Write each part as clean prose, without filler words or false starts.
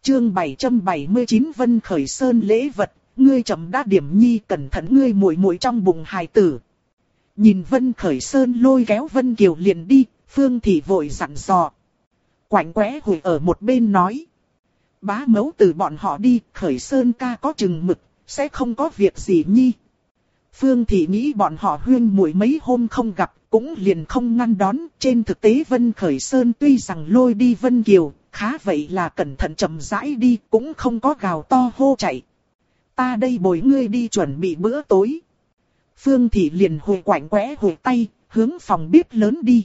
Chương 779 Vân Khởi Sơn lễ vật, ngươi chậm đã điểm nhi, cẩn thận ngươi muội muội trong bụng hài tử. Nhìn Vân Khởi Sơn lôi kéo Vân Kiều liền đi, Phương Thị vội dặn dò. Quạnh quẽ hùi ở một bên nói. Bá mẫu từ bọn họ đi, Khởi Sơn ca có chừng mực, sẽ không có việc gì nhi. Phương Thị nghĩ bọn họ huyên muội mấy hôm không gặp, cũng liền không ngăn đón. Trên thực tế Vân Khởi Sơn tuy rằng lôi đi Vân Kiều, khá vậy là cẩn thận chậm rãi đi, cũng không có gào to hô chạy. Ta đây bồi ngươi đi chuẩn bị bữa tối. Phương Thị liền hồi quạnh quẽ hồi tay, hướng phòng bếp lớn đi.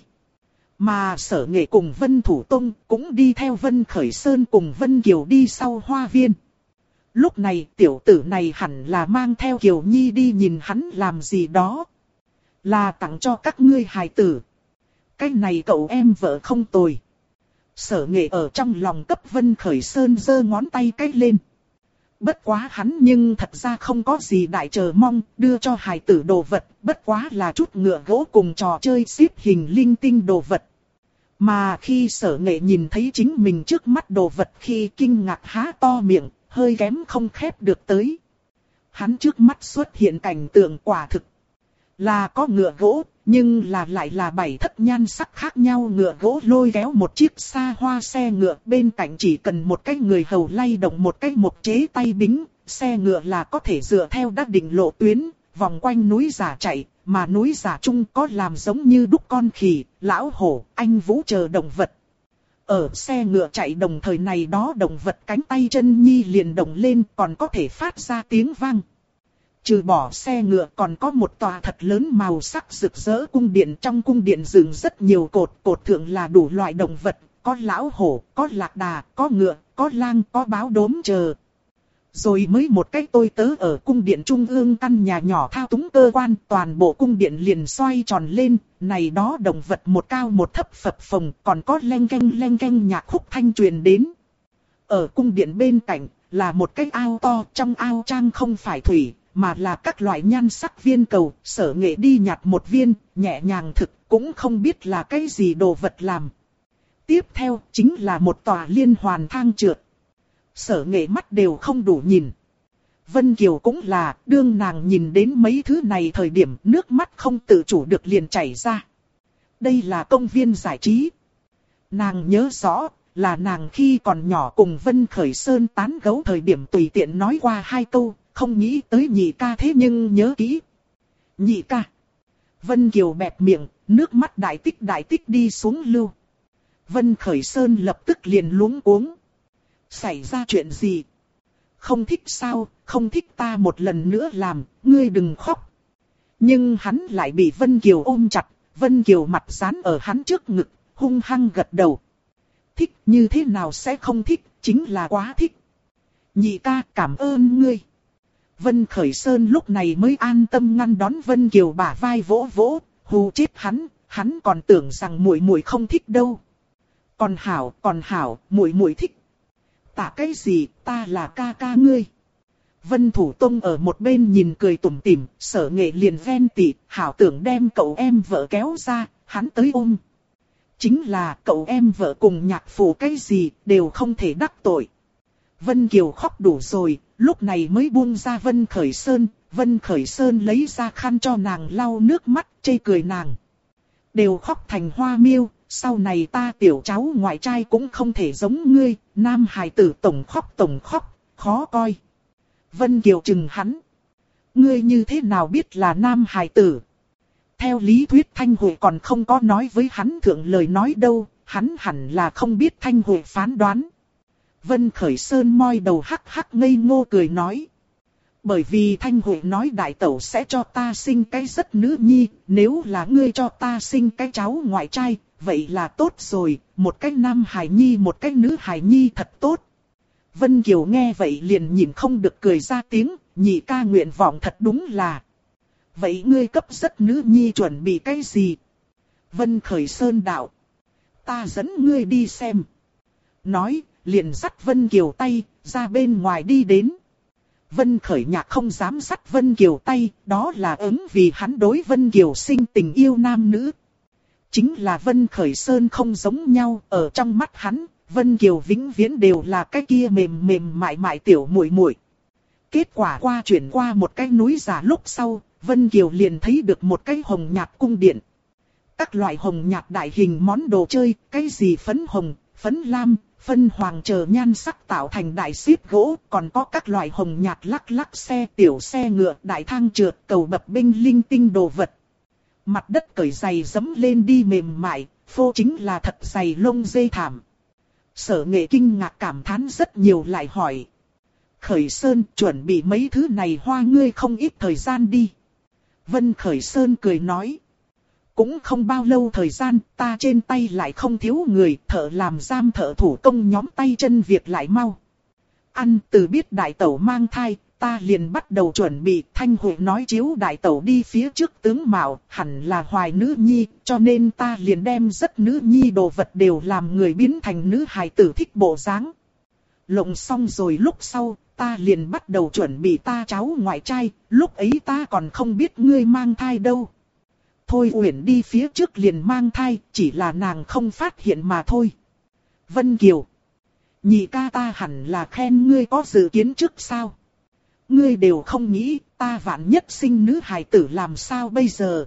Mà Sở Nghệ cùng Vân Thủ Tông cũng đi theo Vân Khởi Sơn cùng Vân Kiều đi sau hoa viên. Lúc này tiểu tử này hẳn là mang theo Kiều Nhi đi, nhìn hắn làm gì đó. Là tặng cho các ngươi hài tử. Cái này cậu em vợ không tồi. Sở Nghệ ở trong lòng cấp Vân Khởi Sơn giơ ngón tay cái lên. Bất quá hắn nhưng thật ra không có gì đại chờ mong, đưa cho hài tử đồ vật, bất quá là chút ngựa gỗ cùng trò chơi xếp hình linh tinh đồ vật. Mà khi Sở Nghệ nhìn thấy chính mình trước mắt đồ vật khi kinh ngạc há to miệng, hơi kém không khép được tới. Hắn trước mắt xuất hiện cảnh tượng quả thực là có ngựa gỗ, nhưng lại là 7 thất nhan sắc khác nhau ngựa gỗ lôi kéo một chiếc xa hoa xe ngựa, bên cạnh chỉ cần một cái người hầu lay động một cái một chế tay bính, xe ngựa là có thể dựa theo đã định lộ tuyến, vòng quanh núi giả chạy, mà núi giả chung có làm giống như đúc con khỉ, lão hổ, anh vũ chờ động vật. Ở xe ngựa chạy đồng thời này đó động vật cánh tay chân nhi liền động lên, còn có thể phát ra tiếng vang. Trừ bỏ xe ngựa còn có một tòa thật lớn màu sắc rực rỡ cung điện, trong cung điện dựng rất nhiều cột, cột thượng là đủ loại động vật, có lão hổ, có lạc đà, có ngựa, có lang, có báo đốm chờ. Rồi mới một cái tôi tớ ở cung điện trung ương căn nhà nhỏ thao túng cơ quan, toàn bộ cung điện liền xoay tròn lên, này đó động vật một cao một thấp phập phồng, còn có leng keng nhạc khúc thanh truyền đến. Ở cung điện bên cạnh là một cái ao to, trong ao trang không phải thủy, mà là các loại nhan sắc viên cầu. Sở Nghệ đi nhặt một viên, nhẹ nhàng thực, cũng không biết là cái gì đồ vật làm. Tiếp theo chính là một tòa liên hoàn thang trượt. Sở Nghệ mắt đều không đủ nhìn. Vân Kiều cũng là, đương nàng nhìn đến mấy thứ này thời điểm nước mắt không tự chủ được liền chảy ra. Đây là công viên giải trí. Nàng nhớ rõ, là nàng khi còn nhỏ cùng Vân Khởi Sơn tán gẫu thời điểm tùy tiện nói qua 2 câu, không nghĩ tới nhị ca thế nhưng nhớ kỹ. Nhị ca. Vân Kiều bẹp miệng, nước mắt đại tích đi xuống lưu. Vân Khởi Sơn lập tức liền luống cuống. Xảy ra chuyện gì? Không thích sao, không thích ta một lần nữa làm, ngươi đừng khóc. Nhưng hắn lại bị Vân Kiều ôm chặt, Vân Kiều mặt dán ở hắn trước ngực, hung hăng gật đầu. Thích như thế nào sẽ không thích, chính là quá thích. Nhị ca cảm ơn ngươi. Vân Khởi Sơn lúc này mới an tâm ngăn đón Vân Kiều bả vai vỗ vỗ, hù chết hắn còn tưởng rằng muội muội không thích đâu. Còn hảo, muội muội thích. Tả cái gì, ta là ca ca ngươi. Vân Thủ Tông ở một bên nhìn cười tủm tỉm, Sở Nghệ liền ven tị, hảo tưởng đem cậu em vợ kéo ra, hắn tới ôm. Chính là cậu em vợ cùng nhạc phụ cái gì, đều không thể đắc tội. Vân Kiều khóc đủ rồi, lúc này mới buông ra Vân Khởi Sơn. Vân Khởi Sơn lấy ra khăn cho nàng lau nước mắt, chê cười nàng. Đều khóc thành hoa miêu, sau này ta tiểu cháu ngoại trai cũng không thể giống ngươi, nam hài tử tổng khóc, khó coi. Vân Kiều chừng hắn. Ngươi như thế nào biết là nam hài tử? Theo lý thuyết Thanh Huệ còn không có nói với hắn thượng lời nói đâu, hắn hẳn là không biết Thanh Huệ phán đoán. Vân Khởi Sơn moi đầu hắc hắc ngây ngô cười nói. Bởi vì Thanh Huệ nói đại tẩu sẽ cho ta sinh cái rất nữ nhi, nếu là ngươi cho ta sinh cái cháu ngoại trai, vậy là tốt rồi, một cái nam hài nhi một cái nữ hài nhi thật tốt. Vân Kiều nghe vậy liền nhìn không được cười ra tiếng, nhị ca nguyện vọng thật đúng là. Vậy ngươi cấp rất nữ nhi chuẩn bị cái gì? Vân Khởi Sơn đạo. Ta dẫn ngươi đi xem. Nói, liền dắt Vân Kiều tay, ra bên ngoài đi đến. Vân Khởi Nhạc không dám dắt Vân Kiều tay, đó là ứng vì hắn đối Vân Kiều sinh tình yêu nam nữ. Chính là Vân Khởi Sơn không giống nhau, ở trong mắt hắn, Vân Kiều vĩnh viễn đều là cái kia mềm mềm mại mại tiểu muội muội. Kết quả chuyển qua một cái núi giả lúc sau, Vân Kiều liền thấy được một cái hồng nhạt cung điện. Các loại hồng nhạt đại hình món đồ chơi, cái gì phấn hồng, phấn lam, phân hoàng chờ nhan sắc tạo thành đại xíp gỗ, còn có các loại hồng nhạt lắc lắc xe, tiểu xe ngựa, đại thang trượt, cầu bập bênh linh tinh đồ vật. Mặt đất cởi giày dẫm lên đi mềm mại, phô chính là thật dày lông dê thảm. Sở Nghệ kinh ngạc cảm thán rất nhiều lại hỏi. Khởi Sơn chuẩn bị mấy thứ này hoa ngươi không ít thời gian đi. Vân Khởi Sơn cười nói. Cũng không bao lâu thời gian, ta trên tay lại không thiếu người, thợ làm giam thợ thủ công nhóm tay chân việc lại mau. Ăn từ biết đại tẩu mang thai, ta liền bắt đầu chuẩn bị. Thanh Huệ nói chiếu đại tẩu đi phía trước tướng mạo, hẳn là hoài nữ nhi, cho nên ta liền đem rất nữ nhi đồ vật đều làm người biến thành nữ hài tử thích bộ dáng. Lộng xong rồi lúc sau, ta liền bắt đầu chuẩn bị ta cháu ngoại trai, lúc ấy ta còn không biết ngươi mang thai đâu. Thôi Uyển đi phía trước liền mang thai, chỉ là nàng không phát hiện mà thôi. Vân Kiều. Nhị ca ta hẳn là khen ngươi có dự kiến trước sao? Ngươi đều không nghĩ, ta vạn nhất sinh nữ hài tử làm sao bây giờ?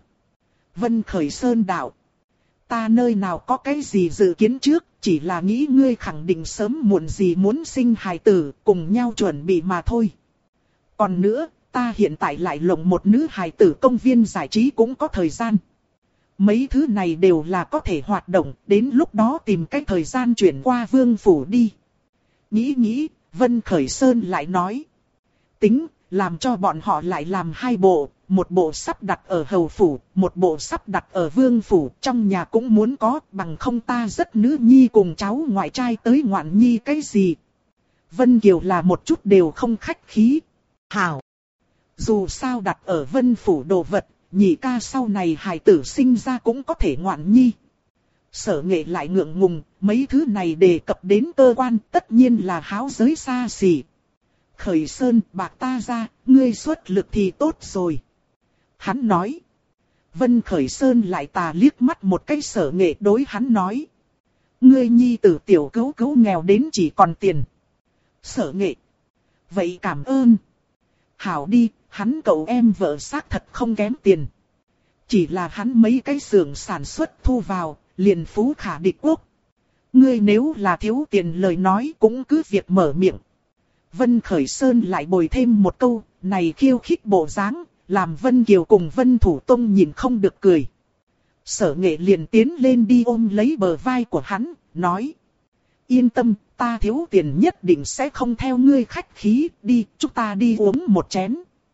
Vân Khởi Sơn đạo. Ta nơi nào có cái gì dự kiến trước, chỉ là nghĩ ngươi khẳng định sớm muộn gì muốn sinh hài tử, cùng nhau chuẩn bị mà thôi. Còn nữa, ta hiện tại lại lộng một nữ hài tử công viên giải trí cũng có thời gian. Mấy thứ này đều là có thể hoạt động, đến lúc đó tìm cách thời gian chuyển qua vương phủ đi. Nghĩ, Vân Khởi Sơn lại nói. Tính, làm cho bọn họ lại làm hai bộ, một bộ sắp đặt ở hầu phủ, một bộ sắp đặt ở vương phủ, trong nhà cũng muốn có, bằng không ta rất nữ nhi cùng cháu ngoại trai tới ngoạn nhi cái gì. Vân Kiều là một chút đều không khách khí. Hảo! Dù sao đặt ở Vân phủ đồ vật, nhị ca sau này hài tử sinh ra cũng có thể ngoạn nhi. Sở Nghệ lại ngượng ngùng, mấy thứ này đề cập đến cơ quan tất nhiên là háo giới xa xỉ. Khởi Sơn bạc ta ra, ngươi xuất lực thì tốt rồi. Hắn nói. Vân Khởi Sơn lại tà liếc mắt một cái Sở Nghệ đối hắn nói. Ngươi nhi tử tiểu cứu nghèo đến chỉ còn tiền. Sở Nghệ. Vậy cảm ơn. Hảo đi, hắn cậu em vợ xác thật không kém tiền. Chỉ là hắn mấy cái xưởng sản xuất thu vào, liền phú khả địch quốc. Ngươi nếu là thiếu tiền lời nói cũng cứ việc mở miệng. Vân Khởi Sơn lại bồi thêm một câu, này khiêu khích bộ dáng, làm Vân Kiều cùng Vân Thủ Tông nhìn không được cười. Sở Nghệ liền tiến lên đi ôm lấy bờ vai của hắn, nói. Yên tâm, ta thiếu tiền nhất định sẽ không theo ngươi khách khí, đi, chúng ta đi uống một chén.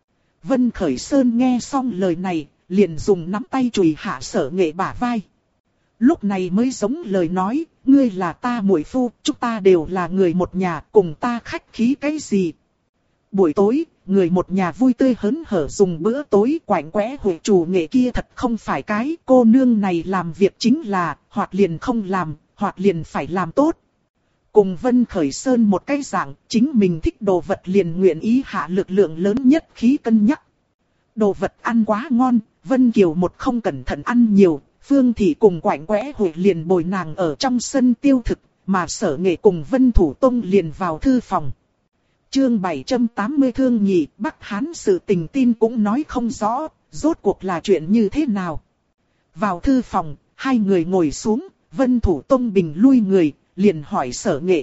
Vân Khởi Sơn nghe xong lời này, liền dùng nắm tay chùi hạ Sở Nghệ bả vai. Lúc này mới giống lời nói, ngươi là ta muội phu, chúng ta đều là người một nhà, cùng ta khách khí cái gì. Buổi tối, người một nhà vui tươi hớn hở dùng bữa tối quạnh quẽ hội chủ Nghệ kia thật không phải cái cô nương này làm việc chính là, hoặc liền không làm, hoặc liền phải làm tốt. Cùng Vân Khởi Sơn một cái dạng, chính mình thích đồ vật liền nguyện ý hạ lực lượng lớn nhất khí cân nhắc. Đồ vật ăn quá ngon, Vân Kiều một không cẩn thận ăn nhiều, Phương Thị cùng quạnh quẽ hội liền bồi nàng ở trong sân tiêu thực, mà Sở Nghệ cùng Vân Thủ Tông liền vào thư phòng. Chương 780 thương nhị, Bắc Hán sự tình tin cũng nói không rõ, rốt cuộc là chuyện như thế nào. Vào thư phòng, hai người ngồi xuống, Vân Thủ Tông bình lui người, liền hỏi Sở Nghệ.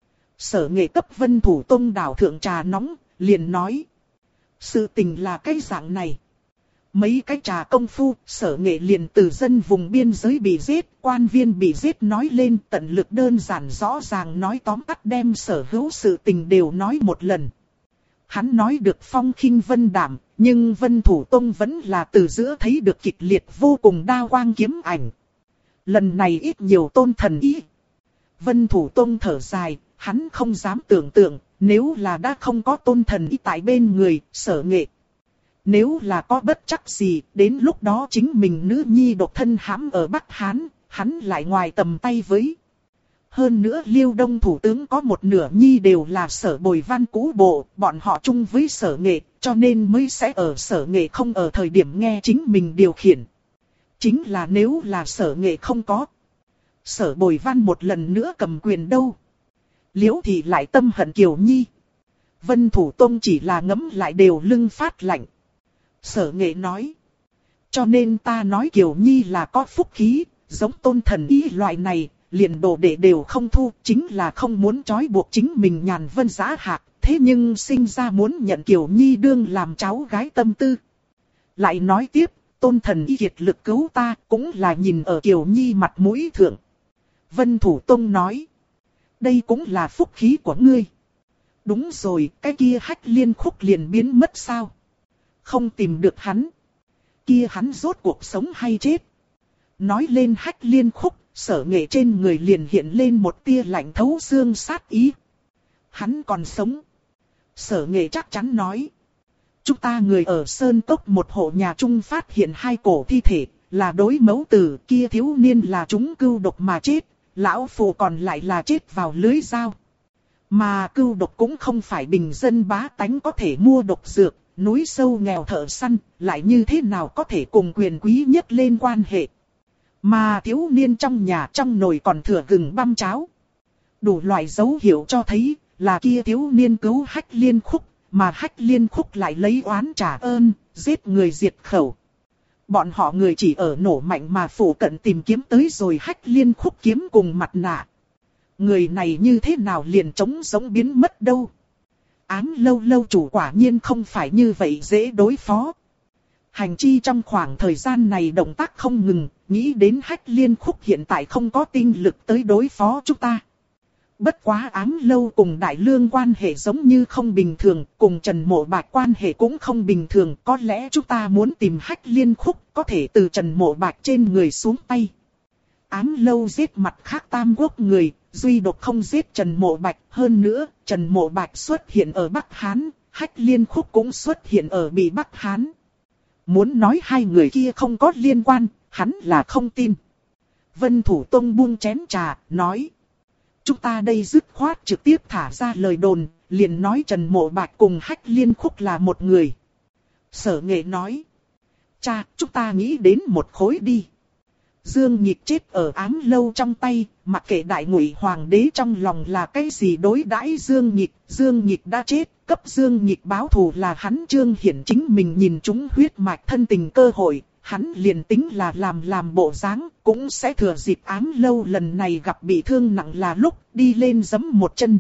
Sở Nghệ cấp Vân Thủ Tông đảo thượng trà nóng, liền nói. Sự tình là cái dạng này. Mấy cái trà công phu, Sở Nghệ liền từ dân vùng biên giới bị giết, quan viên bị giết nói lên, tận lực đơn giản rõ ràng nói tóm tắt đem sở hữu sự tình đều nói một lần. Hắn nói được phong khinh vân đảm, nhưng Vân Thủ Tông vẫn là từ giữa thấy được kịch liệt vô cùng đao quang kiếm ảnh. Lần này ít nhiều tôn thần ý. Vân Thủ Tông thở dài, hắn không dám tưởng tượng, nếu là đã không có tôn thần ý tại bên người, Sở Nghệ. Nếu là có bất chắc gì, đến lúc đó chính mình nữ nhi độc thân hãm ở Bắc Hán, hắn lại ngoài tầm tay với. Hơn nữa Liêu Đông thủ tướng có một nửa nhi đều là Sở Bồi Văn cũ bộ, bọn họ chung với Sở Nghệ, cho nên mới sẽ ở Sở Nghệ không ở thời điểm nghe chính mình điều khiển. Chính là nếu là Sở Nghệ không có. Sở Bồi Văn một lần nữa cầm quyền đâu. Liễu Thị lại tâm hận Kiều Nhi. Vân Thủ Tông chỉ là ngẫm lại đều lưng phát lạnh. Sở Nghệ nói. Cho nên ta nói Kiều Nhi là có phúc khí, giống Tôn Thần Y loại này, liền đồ đệ đều không thu, chính là không muốn trói buộc chính mình nhàn vân giá hạc, thế nhưng sinh ra muốn nhận Kiều Nhi đương làm cháu gái tâm tư. Lại nói tiếp, Tôn Thần Y kiệt lực cứu ta, cũng là nhìn ở Kiều Nhi mặt mũi thượng. Vân Thủ Tông nói. Đây cũng là phúc khí của ngươi. Đúng rồi, cái kia Hách Liên Khúc liền biến mất sao? Không tìm được hắn. Kia hắn rốt cuộc sống hay chết? Nói lên Hách Liên Khúc, Sở Nghệ trên người liền hiện lên một tia lạnh thấu xương sát ý. Hắn còn sống. Sở Nghệ chắc chắn nói. Chúng ta người ở Sơn Cốc một hộ nhà chung phát hiện 2 cổ thi thể, là đối mẫu tử, kia thiếu niên là chúng cưu độc mà chết, lão phụ còn lại là chết vào lưới dao. Mà cưu độc cũng không phải bình dân bá tánh có thể mua độc dược, núi sâu nghèo thợ săn, lại như thế nào có thể cùng quyền quý nhất lên quan hệ. Mà thiếu niên trong nhà trong nồi còn thừa gừng băm cháo. Đủ loại dấu hiệu cho thấy là kia thiếu niên cứu Hách Liên Khúc, mà Hách Liên Khúc lại lấy oán trả ơn, giết người diệt khẩu. Bọn họ người chỉ ở nổ mạnh mà phủ cận tìm kiếm tới rồi Hách Liên Khúc kiếm cùng mặt nạ. Người này như thế nào liền trống sống biến mất đâu. Ám lâu lâu chủ quả nhiên không phải như vậy dễ đối phó. Hành chi trong khoảng thời gian này động tác không ngừng, nghĩ đến Hách Liên Khúc hiện tại không có tinh lực tới đối phó chúng ta. Bất quá Ám lâu cùng Đại Lương quan hệ giống như không bình thường, cùng Trần Mộ Bạch quan hệ cũng không bình thường. Có lẽ chúng ta muốn tìm Hách Liên Khúc có thể từ Trần Mộ Bạch trên người xuống tay. Ám lâu giết mặt khác Tam Quốc người, duy độc không giết Trần Mộ Bạch. Hơn nữa, Trần Mộ Bạch xuất hiện ở Bắc Hán, Hách Liên Khúc cũng xuất hiện ở Bị Bắc Hán. Muốn nói hai người kia không có liên quan, hắn là không tin. Vân Thủ Tông buông chén trà, nói. Chúng ta đây dứt khoát trực tiếp thả ra lời đồn, liền nói Trần Mộ Bạch cùng Hách Liên Khúc là một người. Sở Nghệ nói. Cha, chúng ta nghĩ đến một khối đi. Dương Nhịp chết ở Ám lâu trong tay, mặc kệ Đại Ngụy Hoàng đế trong lòng là cái gì đối đãi Dương Nhịp đã chết, cấp Dương Nhịp báo thù là hắn Trương Hiển chính mình nhìn chúng huyết mạch thân tình cơ hội, hắn liền tính là làm bộ dáng, cũng sẽ thừa dịp Ám lâu lần này gặp bị thương nặng là lúc đi lên giẫm một chân.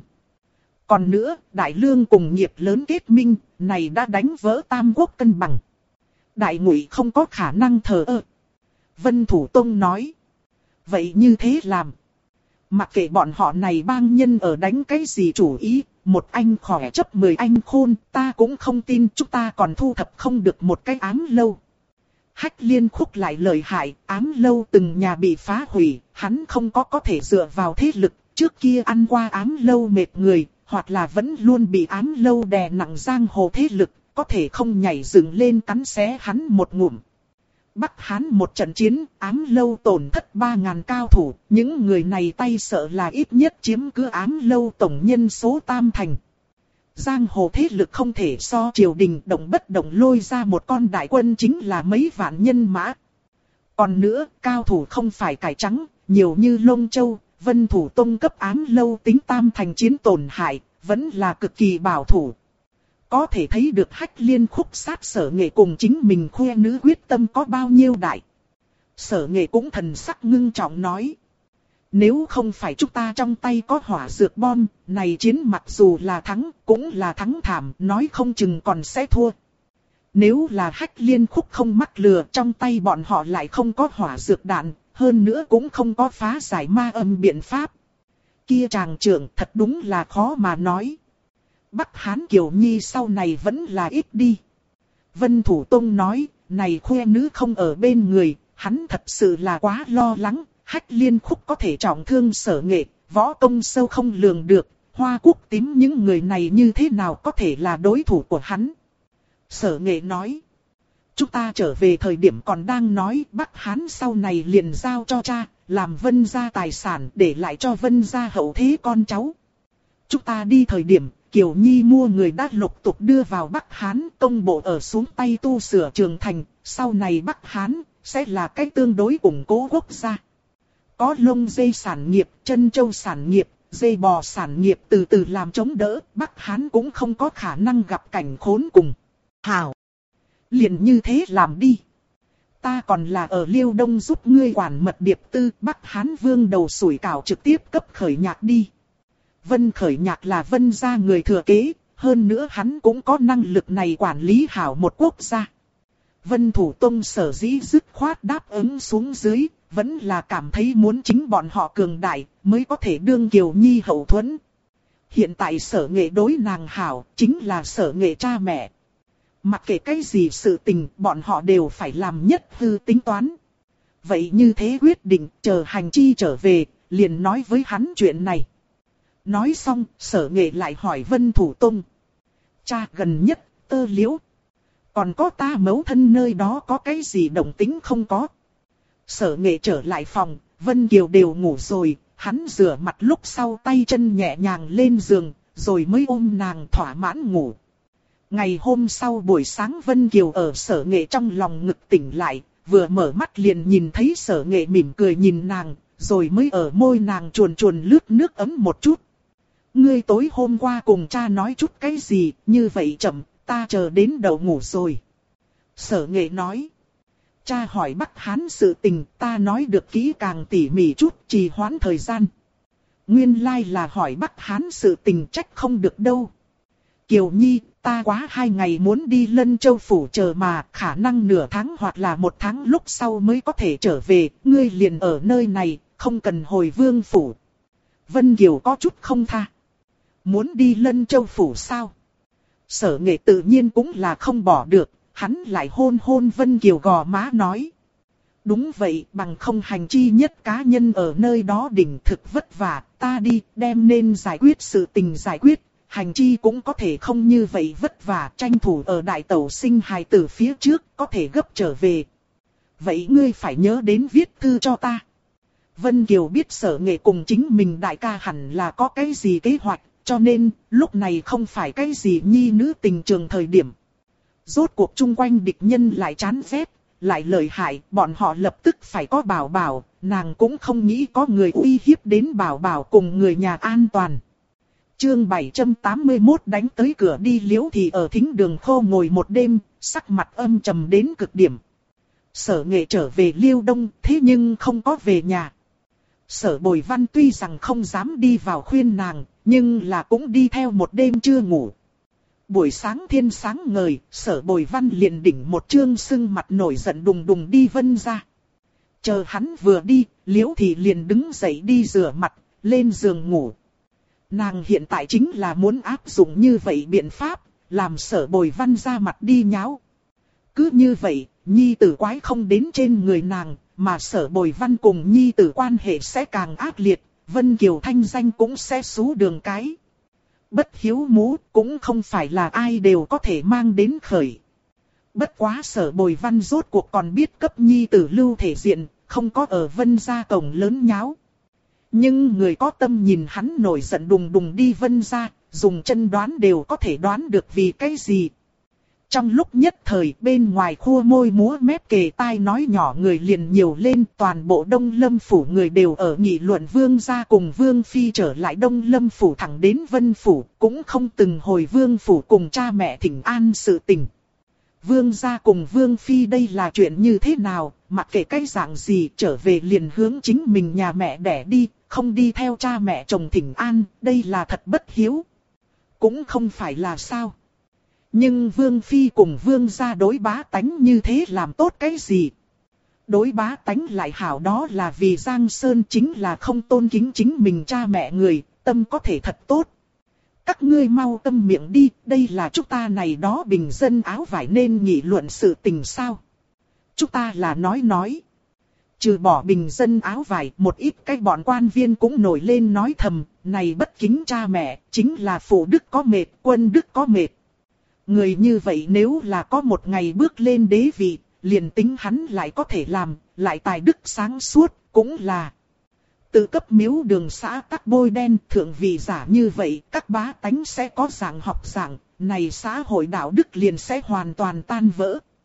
Còn nữa, Đại Lương cùng Nghiệp lớn kết minh, này đã đánh vỡ Tam Quốc cân bằng. Đại Ngụy không có khả năng thờ ơ. Vân Thủ Tông nói. Vậy như thế làm. Mặc kệ bọn họ này bang nhân ở đánh cái gì chủ ý, một anh khỏe chấp 10 anh khôn, ta cũng không tin chúng ta còn thu thập không được một cái Ám lâu. Hách Liên Khúc lại lợi hại, Ám lâu từng nhà bị phá hủy, hắn không có thể dựa vào thế lực, trước kia ăn qua Ám lâu mệt người, hoặc là vẫn luôn bị Ám lâu đè nặng giang hồ thế lực, có thể không nhảy dựng lên cắn xé hắn một ngụm. Bắc Hán một trận chiến, Ám lâu tổn thất 3.000 cao thủ, những người này tay sợ là ít nhất chiếm cứ Ám lâu tổng nhân số tam thành. Giang hồ thế lực không thể so triều đình động bất động lôi ra một con đại quân chính là mấy vạn nhân mã. Còn nữa, cao thủ không phải cải trắng, nhiều như Lông Châu, Vân Thủ Tông cấp Ám lâu tính tam thành chiến tổn hại, vẫn là cực kỳ bảo thủ. Có thể thấy được Hách Liên Khúc sát Sở Nghệ cùng chính mình khoe nữ quyết tâm có bao nhiêu đại. Sở Nghệ cũng thần sắc ngưng trọng nói. Nếu không phải chúng ta trong tay có hỏa dược bom, này chiến mặc dù là thắng, cũng là thắng thảm, nói không chừng còn sẽ thua. Nếu là Hách Liên Khúc không mắc lừa, trong tay bọn họ lại không có hỏa dược đạn, hơn nữa cũng không có phá giải ma âm biện pháp. Kia tràng trưởng thật đúng là khó mà nói. Bắc Hán Kiều Nhi sau này vẫn là ít đi. Vân Thủ Tông nói, này khoe nữ không ở bên người, hắn thật sự là quá lo lắng. Hách Liên Khúc có thể trọng thương Sở Nghệ, võ công sâu không lường được, Hoa Quốc tím những người này như thế nào có thể là đối thủ của hắn. Sở Nghệ nói, chúng ta trở về thời điểm còn đang nói Bắc Hán sau này liền giao cho cha, làm Vân gia tài sản để lại cho Vân gia hậu thế con cháu. Chúng ta đi thời điểm, Kiều Nhi mua người đã lục tục đưa vào Bắc Hán, công bộ ở xuống tay tu sửa trường thành, sau này Bắc Hán sẽ là cái tương đối củng cố quốc gia. có lông dê sản nghiệp, chân trâu sản nghiệp, dê bò sản nghiệp từ từ làm chống đỡ, Bắc Hán cũng không có khả năng gặp cảnh khốn cùng. Hảo! Liền như thế làm đi. Ta còn là ở Liêu Đông giúp ngươi quản mật điệp tư, Bắc Hán vương đầu sủi cảo trực tiếp cấp Khởi Nhạc đi. Vân Khởi Nhạc là Vân gia người thừa kế, hơn nữa hắn cũng có năng lực này quản lý hảo một quốc gia. Vân Thủ Tông sở dĩ dứt khoát đáp ứng xuống dưới, vẫn là cảm thấy muốn chính bọn họ cường đại, mới có thể đương Kiều Nhi hậu thuẫn. Hiện tại Sở Nghệ đối nàng hảo, chính là Sở Nghệ cha mẹ. Mặc kệ cái gì sự tình, bọn họ đều phải làm nhất hư tính toán. Vậy như thế quyết định, chờ Hành Chi trở về, liền nói với hắn chuyện này. Nói xong, Sở Nghệ lại hỏi Vân Thủ Tông. Cha gần nhất, Tơ Liễu. Còn có ta mẫu thân nơi đó có cái gì động tĩnh không có. Sở Nghệ trở lại phòng, Vân Kiều đều ngủ rồi, hắn rửa mặt lúc sau tay chân nhẹ nhàng lên giường, rồi mới ôm nàng thỏa mãn ngủ. Ngày hôm sau buổi sáng Vân Kiều ở Sở Nghệ trong lòng ngực tỉnh lại, vừa mở mắt liền nhìn thấy Sở Nghệ mỉm cười nhìn nàng, rồi mới ở môi nàng chuồn chuồn lướt nước ấm một chút. Ngươi tối hôm qua cùng cha nói chút cái gì, như vậy chậm, ta chờ đến đầu ngủ rồi. Sở Nghệ nói. Cha hỏi Bắc Hán sự tình, ta nói được kỹ càng tỉ mỉ chút, trì hoãn thời gian. Nguyên lai là hỏi Bắc Hán sự tình, trách không được đâu. Kiều Nhi, ta quá 2 ngày muốn đi Lân Châu phủ chờ mà, khả năng nửa tháng hoặc là 1 tháng lúc sau mới có thể trở về, ngươi liền ở nơi này, không cần hồi vương phủ. Vân Kiều có chút không tha. Muốn đi Lân Châu phủ sao? Sở Nghệ tự nhiên cũng là không bỏ được, hắn lại hôn hôn Vân Kiều gò má nói. Đúng vậy, bằng không Hành Chi nhất cá nhân ở nơi đó đỉnh thực vất vả, ta đi, đem nên giải quyết sự tình giải quyết. Hành Chi cũng có thể không như vậy vất vả, tranh thủ ở đại tẩu sinh hài tử phía trước, có thể gấp trở về. Vậy ngươi phải nhớ đến viết thư cho ta. Vân Kiều biết Sở Nghệ cùng chính mình đại ca hẳn là có cái gì kế hoạch, cho nên lúc này không phải cái gì nhi nữ tình trường thời điểm. Rốt cuộc chung quanh địch nhân lại chán ghét, lại lợi hại, bọn họ lập tức phải có Bảo Bảo, nàng cũng không nghĩ có người uy hiếp đến Bảo Bảo cùng người nhà an toàn. Chương 781 đánh tới cửa đi. Liễu Thị ở thính đường khô ngồi một đêm, sắc mặt âm trầm đến cực điểm. Sở Nghệ trở về Liêu Đông, thế nhưng không có về nhà. Sở Bồi Văn tuy rằng không dám đi vào khuyên nàng, nhưng là cũng đi theo một đêm chưa ngủ. Buổi sáng thiên sáng ngời, Sở Bồi Văn liền đỉnh một trương sưng mặt nổi giận đùng đùng đi Vân ra. Chờ hắn vừa đi, Liễu Thị liền đứng dậy đi rửa mặt, lên giường ngủ. Nàng hiện tại chính là muốn áp dụng như vậy biện pháp, làm Sở Bồi Văn ra mặt đi nháo. Cứ như vậy, nhi tử quái không đến trên người nàng, mà Sở Bồi Văn cùng nhi tử quan hệ sẽ càng ác liệt, Vân Kiều thanh danh cũng sẽ xú đường cái. Bất hiếu mũ cũng không phải là ai đều có thể mang đến khởi. Bất quá Sở Bồi Văn rốt cuộc còn biết cấp nhi tử lưu thể diện, không có ở Vân gia cổng lớn nháo. Nhưng người có tâm nhìn hắn nổi giận đùng đùng đi Vân gia, dùng chân đoán đều có thể đoán được vì cái gì. Trong lúc nhất thời bên ngoài khua môi múa mép kề tai nói nhỏ người liền nhiều lên, toàn bộ Đông Lâm Phủ người đều ở nghị luận Vương gia cùng Vương Phi trở lại Đông Lâm Phủ thẳng đến Vân Phủ, cũng không từng hồi Vương Phủ cùng cha mẹ thỉnh an sự tình. Vương gia cùng Vương Phi đây là chuyện như thế nào, mặc kệ cái dạng gì trở về liền hướng chính mình nhà mẹ đẻ đi, không đi theo cha mẹ chồng thỉnh an, đây là thật bất hiếu. Cũng không phải là sao. Nhưng Vương Phi cùng Vương gia đối bá tánh như thế làm tốt cái gì? Đối bá tánh lại hảo đó là vì Giang Sơn chính là không tôn kính chính mình cha mẹ người, tâm có thể thật tốt. Các ngươi mau tâm miệng đi, đây là chúng ta này đó bình dân áo vải nên nghị luận sự tình sao? Chúng ta là nói. Trừ bỏ bình dân áo vải, một ít cái bọn quan viên cũng nổi lên nói thầm, này bất kính cha mẹ, chính là phụ đức có mệt, quân đức có mệt. Người như vậy nếu là có một ngày bước lên đế vị, liền tính hắn lại có thể làm, lại tài đức sáng suốt, cũng là. Tự cấp miếu đường xã tắc bôi đen thượng vị giả như vậy, các bá tánh sẽ có dạng học dạng, này xã hội đạo đức liền sẽ hoàn toàn tan vỡ.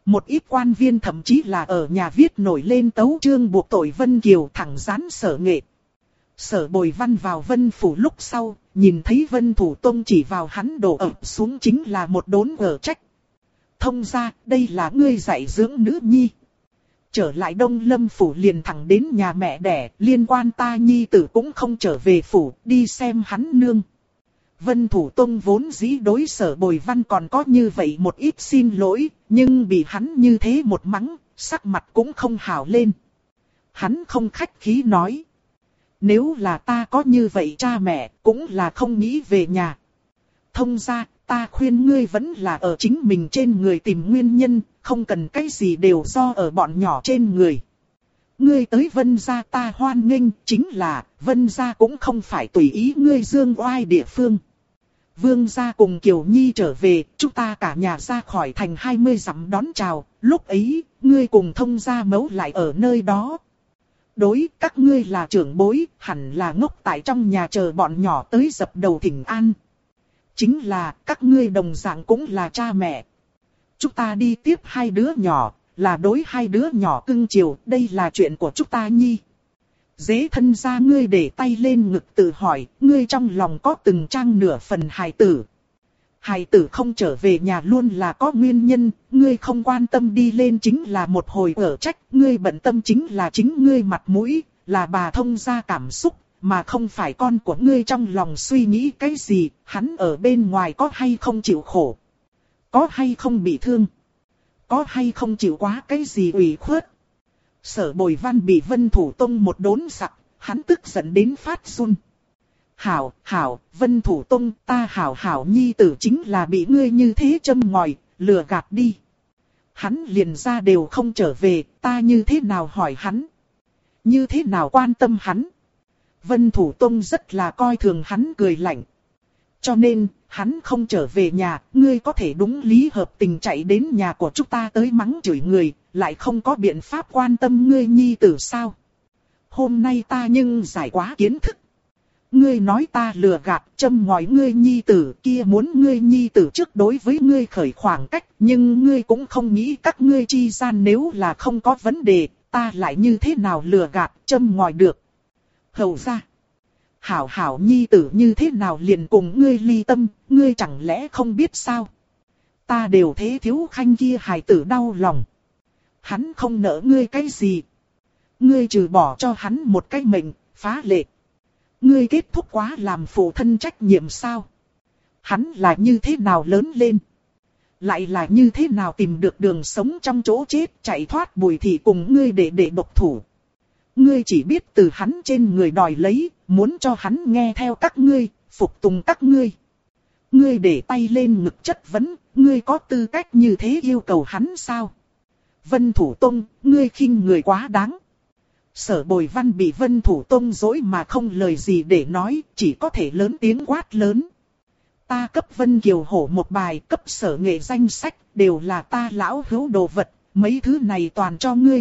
Một ít quan viên thậm chí là ở nhà viết nổi lên tấu chương buộc tội Vân Kiều, thẳng dán Sở Nghệ. Sở Bồi Văn vào Vân phủ lúc sau, nhìn thấy Vân Thủ Tông chỉ vào hắn đổ ập xuống chính là một đốn gở trách. Thông ra, đây là ngươi dạy dưỡng nữ nhi. Trở lại Đông Lâm phủ liền thẳng đến nhà mẹ đẻ, liên quan ta nhi tử cũng không trở về phủ, đi xem hắn nương. Vân Thủ Tông vốn dĩ đối Sở Bồi Văn còn có như vậy một ít xin lỗi, nhưng bị hắn như thế một mắng, sắc mặt cũng không hào lên. Hắn không khách khí nói. Nếu là ta có như vậy cha mẹ, cũng là không nghĩ về nhà. Thông ra, ta khuyên ngươi vẫn là ở chính mình trên người tìm nguyên nhân, không cần cái gì đều do ở bọn nhỏ trên người. Ngươi tới Vân gia ta hoan nghênh, chính là, Vân gia cũng không phải tùy ý ngươi dương oai địa phương. Vương gia cùng Kiều Nhi trở về, chúng ta cả nhà ra khỏi thành 20 dặm đón chào, lúc ấy, ngươi cùng thông gia mấu lại ở nơi đó. Đối các ngươi là trưởng bối, hẳn là ngốc tại trong nhà chờ bọn nhỏ tới dập đầu thỉnh an. Chính là các ngươi đồng dạng cũng là cha mẹ. Chúng ta đi tiếp hai đứa nhỏ, là đối hai đứa nhỏ cưng chiều, đây là chuyện của chúng ta nhi. Dễ thân ra ngươi để tay lên ngực tự hỏi, ngươi trong lòng có từng trang nửa phần hài tử. Hài tử không trở về nhà luôn là có nguyên nhân, ngươi không quan tâm đi lên chính là một hồi ở trách, ngươi bận tâm chính là chính ngươi mặt mũi, là bà thông ra cảm xúc, mà không phải con của ngươi trong lòng suy nghĩ cái gì, hắn ở bên ngoài có hay không chịu khổ, có hay không bị thương, có hay không chịu quá cái gì ủy khuất. Sở Bồi Văn bị Vân Thủ Tông một đốn sặc, hắn tức giận đến phát run. Hảo, Vân Thủ Tông, ta hảo nhi tử chính là bị ngươi như thế châm ngòi, lừa gạt đi. Hắn liền ra đều không trở về, ta như thế nào hỏi hắn? Như thế nào quan tâm hắn? Vân Thủ Tông rất là coi thường hắn, cười lạnh. Cho nên, hắn không trở về nhà, ngươi có thể đúng lý hợp tình chạy đến nhà của chúng ta tới mắng chửi người, lại không có biện pháp quan tâm ngươi nhi tử sao? Hôm nay ta nhưng giải quá kiến thức. Ngươi nói ta lừa gạt, châm ngòi ngươi nhi tử, kia muốn ngươi nhi tử trước đối với ngươi khởi khoảng cách, nhưng ngươi cũng không nghĩ các ngươi chi gian nếu là không có vấn đề, ta lại như thế nào lừa gạt, châm ngòi được. Hầu ra, hảo nhi tử như thế nào liền cùng ngươi ly tâm, ngươi chẳng lẽ không biết sao? Ta đều thế Thiếu Khanh kia hài tử đau lòng. Hắn không nỡ ngươi cái gì. Ngươi trừ bỏ cho hắn một cái mệnh, phá lệ. Ngươi kết thúc quá làm phụ thân trách nhiệm sao? Hắn là như thế nào lớn lên? Lại là như thế nào tìm được đường sống trong chỗ chết, chạy thoát Bùi thị cùng ngươi để độc thủ? Ngươi chỉ biết từ hắn trên người đòi lấy, muốn cho hắn nghe theo các ngươi, phục tùng các ngươi. Ngươi để tay lên ngực chất vấn, ngươi có tư cách như thế yêu cầu hắn sao? Vân Thủ Tông, ngươi khinh người quá đáng. Sở Bồi Văn bị Vân Thủ Tông dối mà không lời gì để nói, chỉ có thể lớn tiếng quát lớn. Ta cấp Vân Kiều Hổ một bài, cấp Sở Nghệ danh sách, đều là ta lão hữu đồ vật, mấy thứ này toàn cho ngươi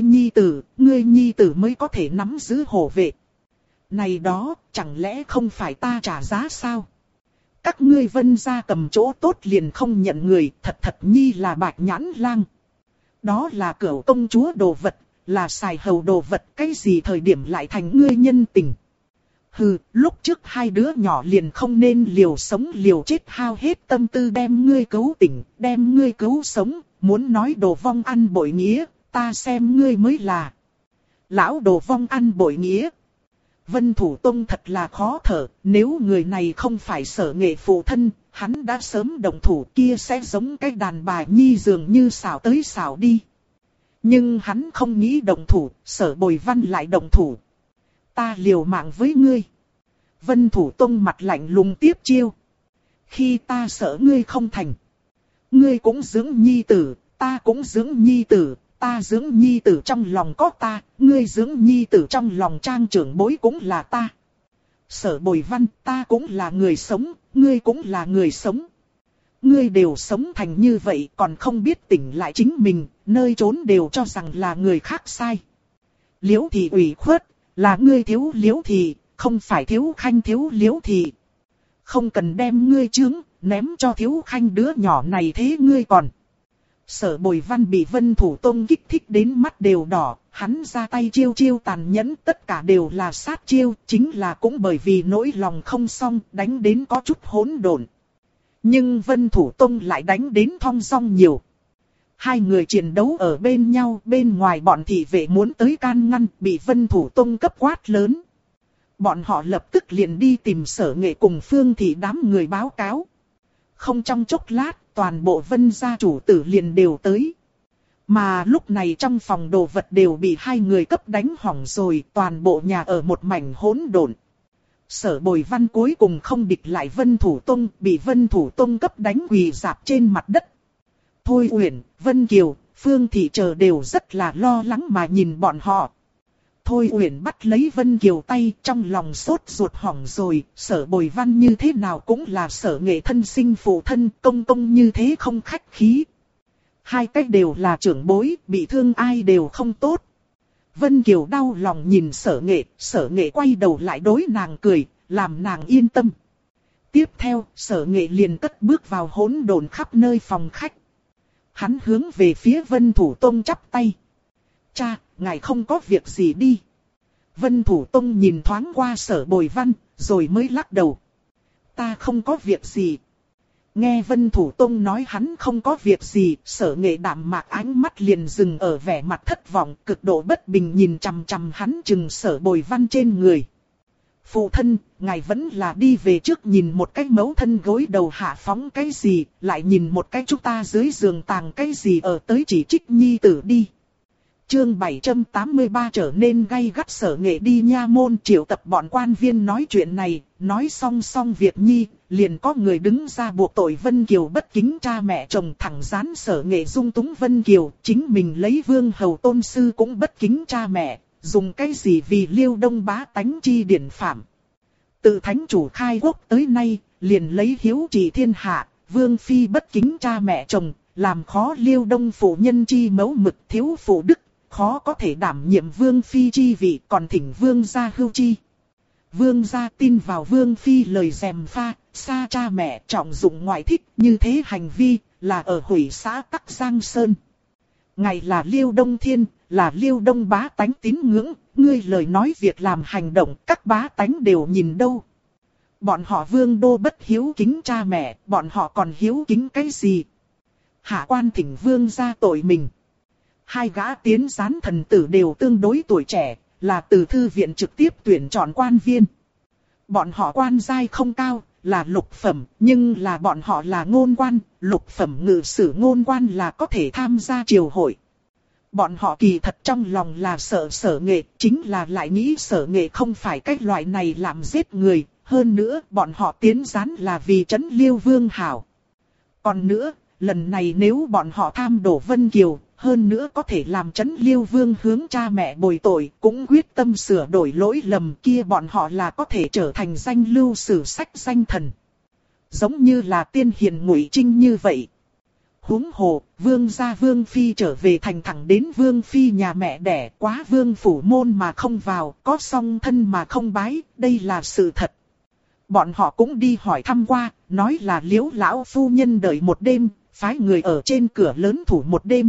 nhi tử mới có thể nắm giữ hổ vệ. Này đó, chẳng lẽ không phải ta trả giá sao? Các ngươi Vân gia cầm chỗ tốt liền không nhận người, thật nhi là bạch nhãn lang. Đó là cửu công chúa đồ vật, là xài hầu đồ vật, cái gì thời điểm lại thành ngươi nhân tình. Hừ, lúc trước hai đứa nhỏ liền không nên liều sống liều chết hao hết tâm tư đem ngươi cứu tỉnh, đem ngươi cứu sống, muốn nói đồ vong ăn bội nghĩa, ta xem ngươi mới là lão đồ vong ăn bội nghĩa. Vân Thủ Tông thật là khó thở, nếu người này không phải Sở Nghệ phụ thân, hắn đã sớm động thủ, kia sẽ giống cái đàn bà nhi dường như xảo tới xảo đi. Nhưng hắn không nghĩ động thủ, Sở Bồi Văn lại động thủ. Ta liều mạng với ngươi. Vân Thủ Tông mặt lạnh lùng tiếp chiêu. Khi ta sợ ngươi không thành. Ngươi cũng dưỡng nhi tử, ta cũng dưỡng nhi tử, ta dưỡng nhi tử trong lòng có ta, ngươi dưỡng nhi tử trong lòng trang trưởng bối cũng là ta. Sở Bồi Văn, ta cũng là người sống, ngươi cũng là người sống. Ngươi đều sống thành như vậy còn không biết tỉnh lại chính mình, nơi trốn đều cho rằng là người khác sai. Liễu Thị ủy khuất, là ngươi thiếu Liễu Thị, không phải Thiếu Khanh thiếu Liễu Thị. Không cần đem ngươi chướng, ném cho Thiếu Khanh đứa nhỏ này thế ngươi còn. Sở Bồi Văn bị Vân Thủ Tông kích thích đến mắt đều đỏ, hắn ra tay chiêu chiêu tàn nhẫn, tất cả đều là sát chiêu, chính là cũng bởi vì nỗi lòng không xong, đánh đến có chút hỗn độn. Nhưng Vân Thủ Tông lại đánh đến thong dong nhiều. Hai người chiến đấu ở bên nhau, bên ngoài bọn thị vệ muốn tới can ngăn, bị Vân Thủ Tông cấp quát lớn. Bọn họ lập tức liền đi tìm Sở Nghệ cùng Phương Thị đám người báo cáo. Không trong chốc lát, toàn bộ Vân gia chủ tử liền đều tới. Mà lúc này trong phòng đồ vật đều bị hai người cấp đánh hỏng rồi, toàn bộ nhà ở một mảnh hỗn độn. Sở Bồi Văn cuối cùng không địch lại Vân Thủ Tông, bị Vân Thủ Tông cấp đánh quỳ rạp trên mặt đất. Thôi Uyển, Vân Kiều, Phương Thị chờ đều rất là lo lắng mà nhìn bọn họ. Thôi Uyển bắt lấy Vân Kiều tay, trong lòng sốt ruột hỏng rồi, Sở Bồi Văn như thế nào cũng là Sở Nghệ thân sinh phụ thân, công công như thế không khách khí. Hai cách đều là trưởng bối, bị thương ai đều không tốt. Vân Kiều đau lòng nhìn Sở Nghệ quay đầu lại đối nàng cười, làm nàng yên tâm. Tiếp theo, Sở Nghệ liền cất bước vào hỗn độn khắp nơi phòng khách. Hắn hướng về phía Vân Thủ Tông chắp tay. Cha, ngài không có việc gì đi. Vân Thủ Tông nhìn thoáng qua Sở Bồi Văn, rồi mới lắc đầu. Ta không có việc gì. Nghe Vân Thủ Tông nói hắn không có việc gì, Sở Nghệ đạm mạc ánh mắt liền dừng ở vẻ mặt thất vọng, cực độ bất bình nhìn chằm chằm hắn chừng Sở Bồi Văn trên người. Phụ thân, ngài vẫn là đi về trước nhìn một cái mẫu thân gối đầu hạ phóng cái gì, lại nhìn một cái chúng ta dưới giường tàng cái gì ở tới chỉ trích nhi tử đi. Chương 783 trở nên gay gắt. Sở Nghệ đi nha môn triệu tập bọn quan viên nói chuyện này, nói xong việc nhi, liền có người đứng ra buộc tội Vân Kiều bất kính cha mẹ chồng, thẳng dán Sở Nghệ dung túng Vân Kiều, chính mình lấy vương hầu tôn sư cũng bất kính cha mẹ, dùng cái gì vì Liêu Đông bá tánh chi điển phạm. Từ thánh chủ khai quốc tới nay, liền lấy hiếu trị thiên hạ, vương phi bất kính cha mẹ chồng, làm khó Liêu Đông phụ nhân chi mẫu mực, thiếu phụ đức, khó có thể đảm nhiệm vương phi chi vị, còn thỉnh vương gia hưu chi. Vương gia tin vào vương phi lời gièm pha, xa cha mẹ, trọng dụng ngoại thích, như thế hành vi là ở hủy xã Tắc Giang Sơn. Ngài là Liêu Đông Thiên, là Liêu Đông bá tánh tín ngưỡng, ngươi lời nói việc làm hành động, các bá tánh đều nhìn đâu. Bọn họ vương đô bất hiếu kính cha mẹ, bọn họ còn hiếu kính cái gì? Hạ quan thỉnh vương gia tội mình. Hai gã tiến gián thần tử đều tương đối tuổi trẻ, là từ thư viện trực tiếp tuyển chọn quan viên. Bọn họ quan giai không cao, là lục phẩm, nhưng là bọn họ là ngôn quan, lục phẩm ngự sử ngôn quan là có thể tham gia triều hội. Bọn họ kỳ thật trong lòng là sợ Sở Nghệ, chính là lại nghĩ Sở Nghệ không phải cái loại này làm giết người, hơn nữa bọn họ tiến gián là vì trấn Liêu Vương hảo. Còn nữa, lần này nếu bọn họ tham đổ Vân Kiều, hơn nữa có thể làm trấn Liêu Vương hướng cha mẹ bồi tội, cũng quyết tâm sửa đổi lỗi lầm kia, bọn họ là có thể trở thành danh lưu sử sách danh thần. Giống như là tiên hiền Ngụy Trinh như vậy. Huống hồ, vương gia vương phi trở về thành thẳng đến vương phi nhà mẹ đẻ, quá vương phủ môn mà không vào, có song thân mà không bái, đây là sự thật. Bọn họ cũng đi hỏi thăm qua, nói là Liễu lão phu nhân đợi một đêm, phái người ở trên cửa lớn thủ một đêm.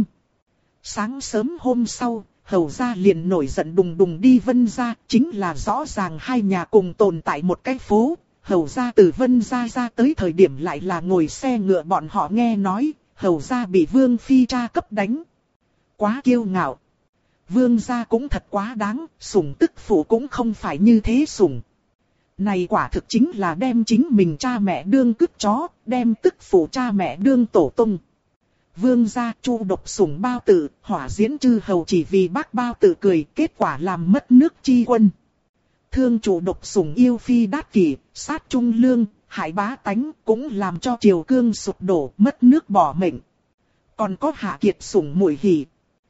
Sáng sớm hôm sau, hầu gia liền nổi giận đùng đùng đi Vân gia, chính là rõ ràng hai nhà cùng tồn tại một cái phố. Hầu gia từ Vân gia ra tới thời điểm lại là ngồi xe ngựa, bọn họ nghe nói, hầu gia bị vương phi cha cấp đánh. Quá kiêu ngạo. Vương gia cũng thật quá đáng, sủng tức phụ cũng không phải như thế sủng. Này quả thực chính là đem chính mình cha mẹ đương cứt chó, đem tức phụ cha mẹ đương tổ tông. Vương gia Chu độc sủng Bao Tử, hỏa diễn chư hầu chỉ vì bác Bao Tử cười, kết quả làm mất nước chi quân. Thương Chu độc sủng yêu phi Đát Kỷ, sát trung lương, hại bá tánh, cũng làm cho triều cương sụp đổ, mất nước bỏ mệnh. Còn có Hạ Kiệt sủng Muội Hỷ.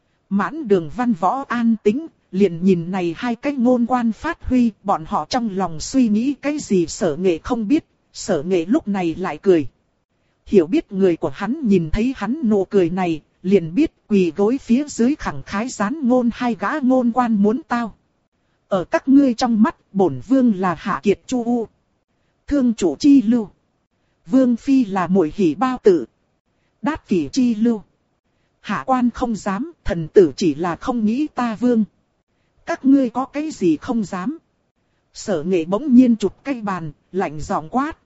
Mãn Đường Văn Võ an tính, liền nhìn này hai cái ngôn quan phát huy, bọn họ trong lòng suy nghĩ cái gì Sở Nghệ không biết, Sở Nghệ lúc này lại cười. Hiểu biết người của hắn nhìn thấy hắn nụ cười này, liền biết quỳ gối phía dưới khẳng khái gián ngôn hai gã ngôn quan muốn tao. Ở các ngươi trong mắt, bổn vương là Hạ Kiệt Chu U, Thương Chủ chi lưu. Vương phi là Muội Hỷ Bao Tử, Đát Kỷ chi lưu. Hạ quan không dám, thần tử chỉ là không nghĩ ta vương. Các ngươi có cái gì không dám? Sở Nghệ bỗng nhiên chụp cái bàn, lạnh giọng quát.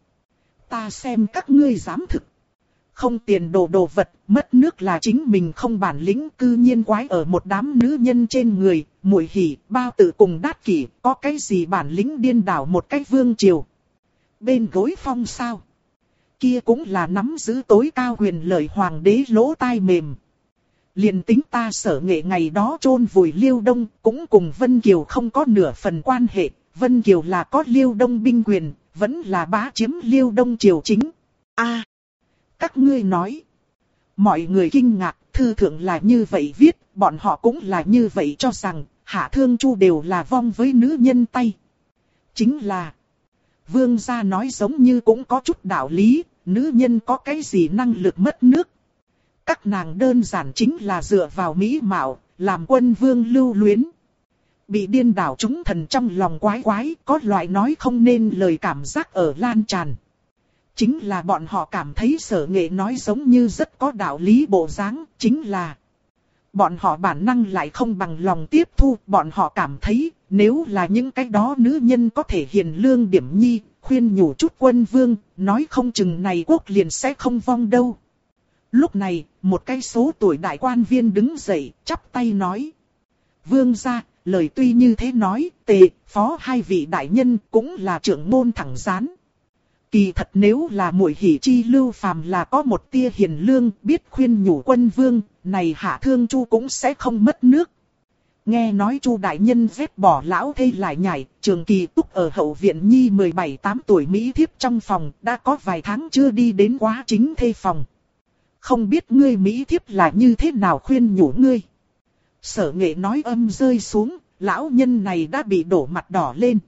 Ta xem các ngươi dám thực. Không tiền đồ vật, mất nước là chính mình không bản lĩnh, cư nhiên quái ở một đám nữ nhân trên người, Muội Hỉ, Bao Tử cùng Đát Kỷ, có cái gì bản lĩnh điên đảo một cách vương triều. Bên gối phong sao? Kia cũng là nắm giữ tối cao quyền lợi hoàng đế lỗ tai mềm. Liền tính ta Sở Nghệ ngày đó chôn vùi Liêu Đông, cũng cùng Vân Kiều không có nửa phần quan hệ. Vân Kiều là có Liêu Đông binh quyền, vẫn là bá chiếm Liêu Đông triều chính. A, các ngươi nói. Mọi người kinh ngạc, thư thượng là như vậy viết, bọn họ cũng là như vậy cho rằng, Hạ Thương Chu đều là vong với nữ nhân tay. Chính là, vương gia nói giống như cũng có chút đạo lý, nữ nhân có cái gì năng lực mất nước. Các nàng đơn giản chính là dựa vào mỹ mạo, làm quân vương lưu luyến. Bị điên đảo chúng thần trong lòng quái quái, có loại nói không nên lời cảm giác ở lan tràn. Chính là bọn họ cảm thấy Sở Nghệ nói giống như rất có đạo lý bộ dáng, chính là bọn họ bản năng lại không bằng lòng tiếp thu, bọn họ cảm thấy nếu là những cái đó nữ nhân có thể hiền lương điểm nhi, khuyên nhủ chút quân vương, nói không chừng này quốc liền sẽ không vong đâu. Lúc này, một cái số tuổi đại quan viên đứng dậy, chắp tay nói. Vương gia, lời tuy như thế nói, Tề, Phó hai vị đại nhân cũng là trưởng môn thẳng gián. Kỳ thật nếu là Muội Hỉ chi lưu phàm là có một tia hiền lương, biết khuyên nhủ quân vương, này Hạ Thương Chu cũng sẽ không mất nước. Nghe nói Chu đại nhân vét bỏ lão thê lại nhảy, Trường Kỳ túc ở hậu viện nhi 17-8 tuổi Mỹ thiếp trong phòng, đã có vài tháng chưa đi đến quá chính thê phòng. Không biết ngươi Mỹ thiếp là như thế nào khuyên nhủ ngươi. Sở Nghệ nói âm rơi xuống, lão nhân này đã bị đổ mặt đỏ lên.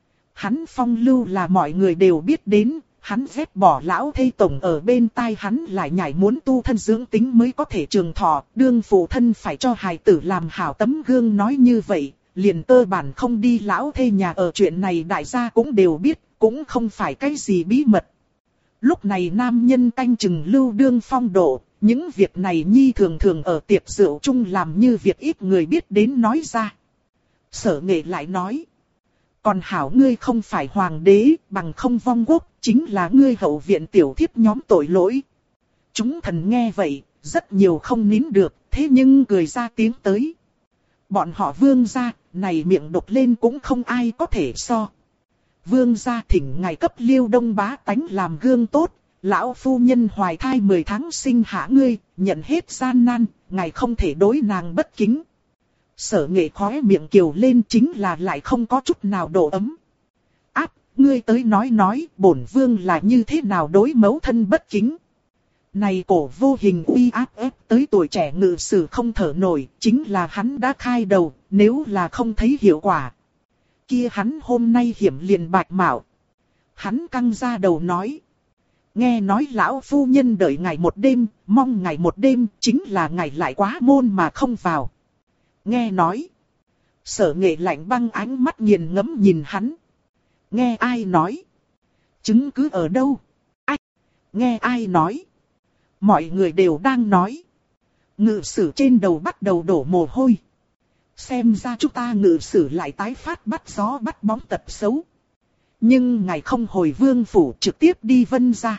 Hắn phong lưu là mọi người đều biết đến, hắn vét bỏ lão thê tổng ở bên tai hắn lại nhảy muốn tu thân dưỡng tính mới có thể trường thọ, đương phụ thân phải cho hài tử làm hảo tấm gương nói như vậy, liền cơ bản không đi lão thê nhà ở chuyện này đại gia cũng đều biết, cũng không phải cái gì bí mật. Lúc này nam nhân canh chừng lưu đương phong độ, những việc này nhi thường thường ở tiệc rượu chung làm như việc ít người biết đến nói ra. Sở Nghệ lại nói. Còn hảo ngươi không phải hoàng đế, bằng không vong quốc, chính là ngươi hậu viện tiểu thiếp nhóm tội lỗi. Chúng thần nghe vậy, rất nhiều không nín được, thế nhưng cười ra tiếng tới. Bọn họ vương gia, này miệng độc lên cũng không ai có thể so. Vương gia thỉnh ngài cấp Liêu Đông bá tánh làm gương tốt, lão phu nhân hoài thai 10 tháng sinh hạ ngươi, nhận hết gian nan, ngài không thể đối nàng bất kính. Sở Nghệ khóe miệng kiều lên chính là lại không có chút nào độ ấm. Áp, ngươi tới nói, bổn vương là như thế nào đối mẫu thân bất kính. Này cổ vô hình uy áp ép tới tuổi trẻ ngự sử không thở nổi, chính là hắn đã khai đầu, nếu là không thấy hiệu quả. Kia hắn hôm nay hiểm liền bạch mạo. Hắn căng ra đầu nói. Nghe nói lão phu nhân đợi ngày một đêm, mong ngày một đêm, chính là ngày lại quá môn mà không vào. Nghe nói. Sở Nghệ lạnh băng ánh mắt nghiền ngẫm nhìn hắn. Nghe ai nói? Chứng cứ ở đâu? Ách! Nghe ai nói? Mọi người đều đang nói. Ngự sử trên đầu bắt đầu đổ mồ hôi. Xem ra chúng ta ngự sử lại tái phát bắt gió bắt bóng tật xấu. Nhưng ngài không hồi vương phủ trực tiếp đi Vân gia.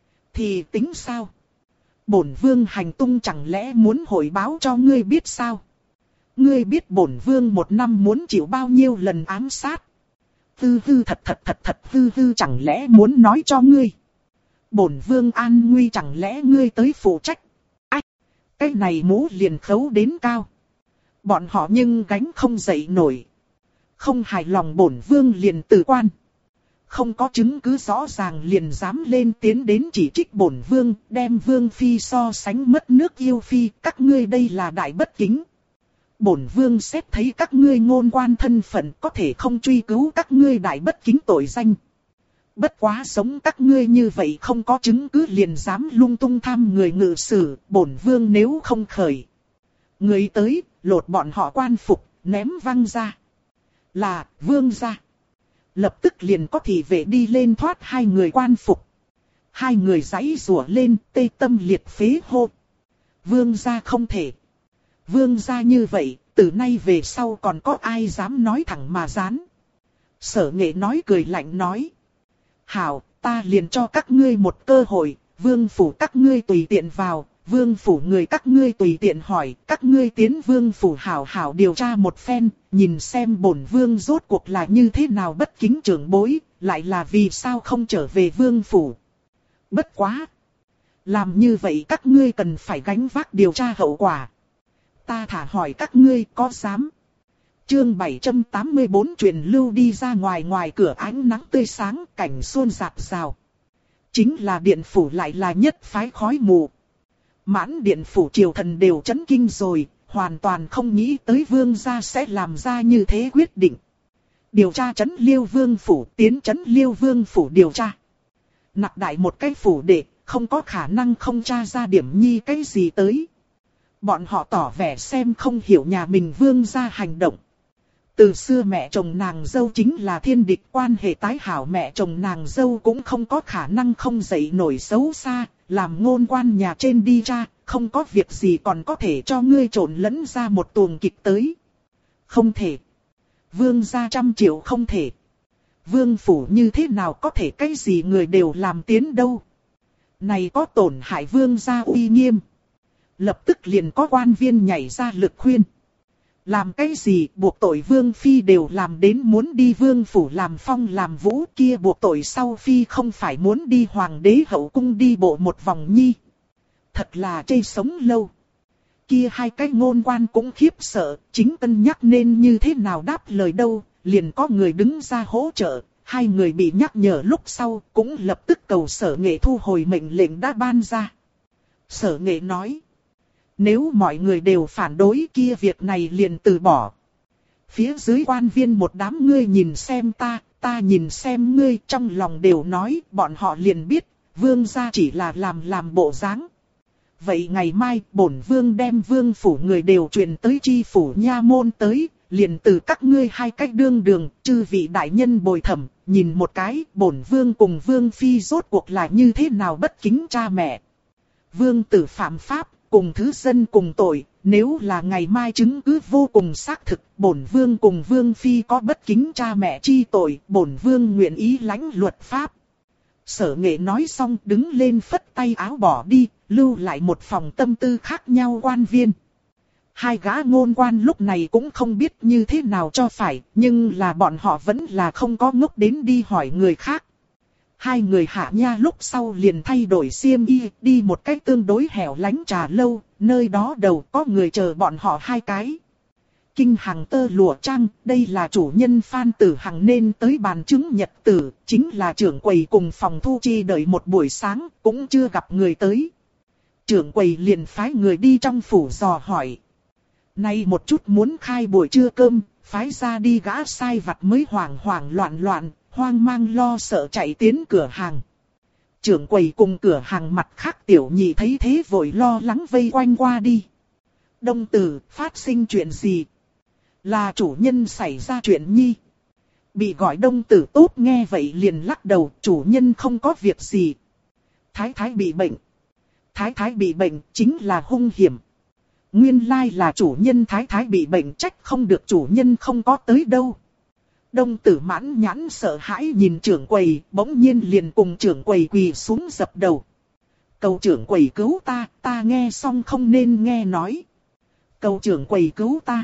Thì tính sao? Bổn vương hành tung chẳng lẽ muốn hội báo cho ngươi biết sao? Ngươi biết bổn vương một năm muốn chịu bao nhiêu lần ám sát? Thật chẳng lẽ muốn nói cho ngươi? Bổn vương an nguy chẳng lẽ ngươi tới phụ trách? Ách! Cái này mũ liền khấu đến cao. Bọn họ nhưng gánh không dậy nổi. Không hài lòng bổn vương liền từ quan. Không có chứng cứ rõ ràng liền dám lên tiến đến chỉ trích bổn vương, đem vương phi so sánh mất nước yêu phi, các ngươi đây là đại bất kính. Bổn vương xét thấy các ngươi ngôn quan thân phận có thể không truy cứu các ngươi đại bất kính tội danh. Bất quá sống các ngươi như vậy không có chứng cứ liền dám lung tung tham người ngự sử, bổn vương nếu không khởi. Người tới, lột bọn họ quan phục, ném văng ra. Là, vương gia. Lập tức liền có thị vệ đi lên thoát hai người quan phục. Hai người giãy rủa lên, tê tâm liệt phế hô. Vương gia không thể. Vương gia như vậy, từ nay về sau còn có ai dám nói thẳng mà dán. Sở Nghệ nói cười lạnh nói. Hảo, ta liền cho các ngươi một cơ hội, vương phủ các ngươi tùy tiện vào, vương phủ người các ngươi tùy tiện hỏi, các ngươi tiến vương phủ hảo hảo điều tra một phen, nhìn xem bổn vương rốt cuộc là như thế nào bất kính trưởng bối, lại là vì sao không trở về vương phủ. Bất quá. Làm như vậy các ngươi cần phải gánh vác điều tra hậu quả. Ta thả hỏi các ngươi có dám. Chương 784 truyền lưu đi ra ngoài cửa ánh nắng tươi sáng, cảnh xuân rạp rào. Chính là điện phủ lại là nhất phái khói mù. Mãn điện phủ triều thần đều chấn kinh rồi, hoàn toàn không nghĩ tới vương gia sẽ làm ra như thế quyết định. Điều tra trấn Liêu vương phủ, tiến trấn Liêu vương phủ điều tra. Nặc đại một cái phủ đệ, không có khả năng không tra ra điểm nhi cái gì tới. Bọn họ tỏ vẻ xem không hiểu nhà mình vương gia hành động. Từ xưa mẹ chồng nàng dâu chính là thiên địch, quan hệ tái hảo mẹ chồng nàng dâu cũng không có khả năng không dậy nổi xấu xa, làm ngôn quan nhà trên đi ra, không có việc gì còn có thể cho ngươi trộn lẫn ra một tuồng kịch tới. Không thể. Vương gia 100 triệu không thể. Vương phủ như thế nào có thể cái gì người đều làm tiến đâu. Này có tổn hại vương gia uy nghiêm. Lập tức liền có quan viên nhảy ra lực khuyên. Làm cái gì buộc tội vương phi đều làm đến muốn đi vương phủ làm phong làm vũ, kia buộc tội sau phi không phải muốn đi hoàng đế hậu cung đi bộ một vòng nhi. Thật là chê sống lâu. Kia hai cái ngôn quan cũng khiếp sợ, chính cân nhắc nên như thế nào đáp lời đâu, liền có người đứng ra hỗ trợ. Hai người bị nhắc nhở lúc sau cũng lập tức cầu Sở Nghệ thu hồi mệnh lệnh đã ban ra. Sở Nghệ nói. Nếu mọi người đều phản đối kia việc này liền từ bỏ. Phía dưới quan viên một đám ngươi nhìn xem ta nhìn xem ngươi, trong lòng đều nói, bọn họ liền biết, vương gia chỉ là làm bộ dáng. Vậy ngày mai bổn vương đem vương phủ người đều truyền tới chi phủ nha môn tới, liền từ các ngươi hai cách đương đường, chư vị đại nhân bồi thẩm, nhìn một cái, bổn vương cùng vương phi rốt cuộc là như thế nào bất kính cha mẹ. Vương tử phạm pháp, cùng thứ dân cùng tội, nếu là ngày mai chứng cứ vô cùng xác thực, bổn vương cùng vương phi có bất kính cha mẹ chi tội, bổn vương nguyện ý lãnh luật pháp. Sở Nghệ nói xong đứng lên phất tay áo bỏ đi, lưu lại một phòng tâm tư khác nhau quan viên. Hai gã ngôn quan lúc này cũng không biết như thế nào cho phải, nhưng là bọn họ vẫn là không có ngốc đến đi hỏi người khác. Hai người hạ nha lúc sau liền thay đổi xiêm y, đi một cách tương đối hẻo lánh trà lâu, nơi đó đầu có người chờ bọn họ hai cái. Kinh Hằng tơ lụa trang, đây là chủ nhân Phan Tử Hằng nên tới bàn chứng nhật tử, chính là trưởng quầy cùng phòng thu chi đợi một buổi sáng, cũng chưa gặp người tới. Trưởng quầy liền phái người đi trong phủ dò hỏi. Nay một chút muốn khai buổi trưa cơm, phái ra đi gã sai vặt mới hoảng loạn, hoang mang lo sợ chạy tiến cửa hàng. Trưởng quầy cùng cửa hàng mặt khác tiểu nhị thấy thế vội lo lắng vây quanh qua đi. Đông tử, phát sinh chuyện gì? Là chủ nhân xảy ra chuyện nhi. Bị gọi đông tử tốt nghe vậy liền lắc đầu, chủ nhân không có việc gì. Thái thái bị bệnh. Thái thái bị bệnh chính là hung hiểm. Nguyên lai là chủ nhân thái thái bị bệnh, trách không được chủ nhân không có tới đâu. Đông tử mãn nhãn sợ hãi nhìn trưởng quầy, bỗng nhiên liền cùng trưởng quầy quỳ xuống dập đầu. Cầu trưởng quầy cứu ta nghe xong không nên nghe nói. Cầu trưởng quầy cứu ta.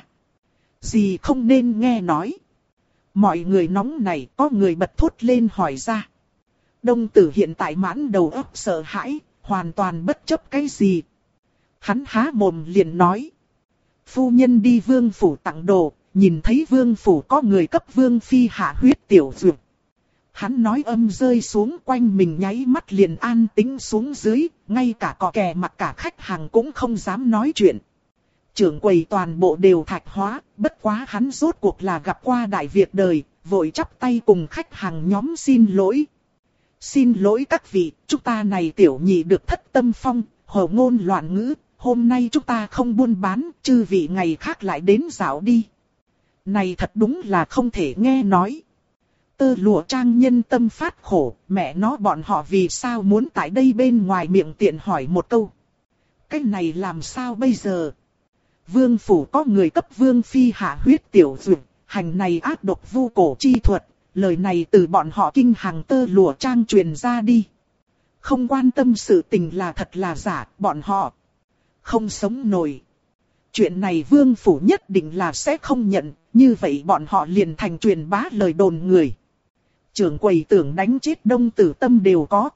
Gì không nên nghe nói. Mọi người nóng này có người bật thốt lên hỏi ra. Đông tử hiện tại mãn đầu óc sợ hãi, hoàn toàn bất chấp cái gì. Hắn há mồm liền nói. Phu nhân đi vương phủ tặng đồ, nhìn thấy vương phủ có người cấp vương phi hạ huyết tiểu dược. Hắn nói âm rơi xuống quanh mình nháy mắt liền an tĩnh xuống dưới, ngay cả cò kè mặt cả khách hàng cũng không dám nói chuyện. Trưởng quầy toàn bộ đều thạch hóa, bất quá hắn rốt cuộc là gặp qua đại việc đời, vội chắp tay cùng khách hàng nhóm xin lỗi. Xin lỗi các vị, chúng ta này tiểu nhị được thất tâm phong, hồ ngôn loạn ngữ, hôm nay chúng ta không buôn bán, chư vị ngày khác lại đến dạo đi. Này thật đúng là không thể nghe nói. Tơ lụa trang nhân tâm phát khổ, mẹ nó bọn họ vì sao muốn tại đây bên ngoài miệng tiện hỏi một câu. Cái này làm sao bây giờ? Vương phủ có người cấp vương phi hạ huyết tiểu dược, hành này ác độc vu cổ chi thuật, lời này từ bọn họ kinh hàng tơ lụa trang truyền ra đi. Không quan tâm sự tình là thật là giả, bọn họ không sống nổi. Chuyện này vương phủ nhất định là sẽ không nhận, như vậy bọn họ liền thành truyền bá lời đồn người. Trưởng quầy tưởng đánh chết Đông Tử Tâm đều có.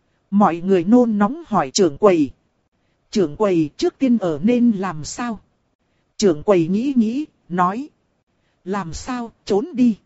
Mọi người nôn nóng hỏi trưởng quầy. Trưởng quầy trước tiên ở nên làm sao? Trưởng quầy nghĩ, nói. Làm sao, trốn đi.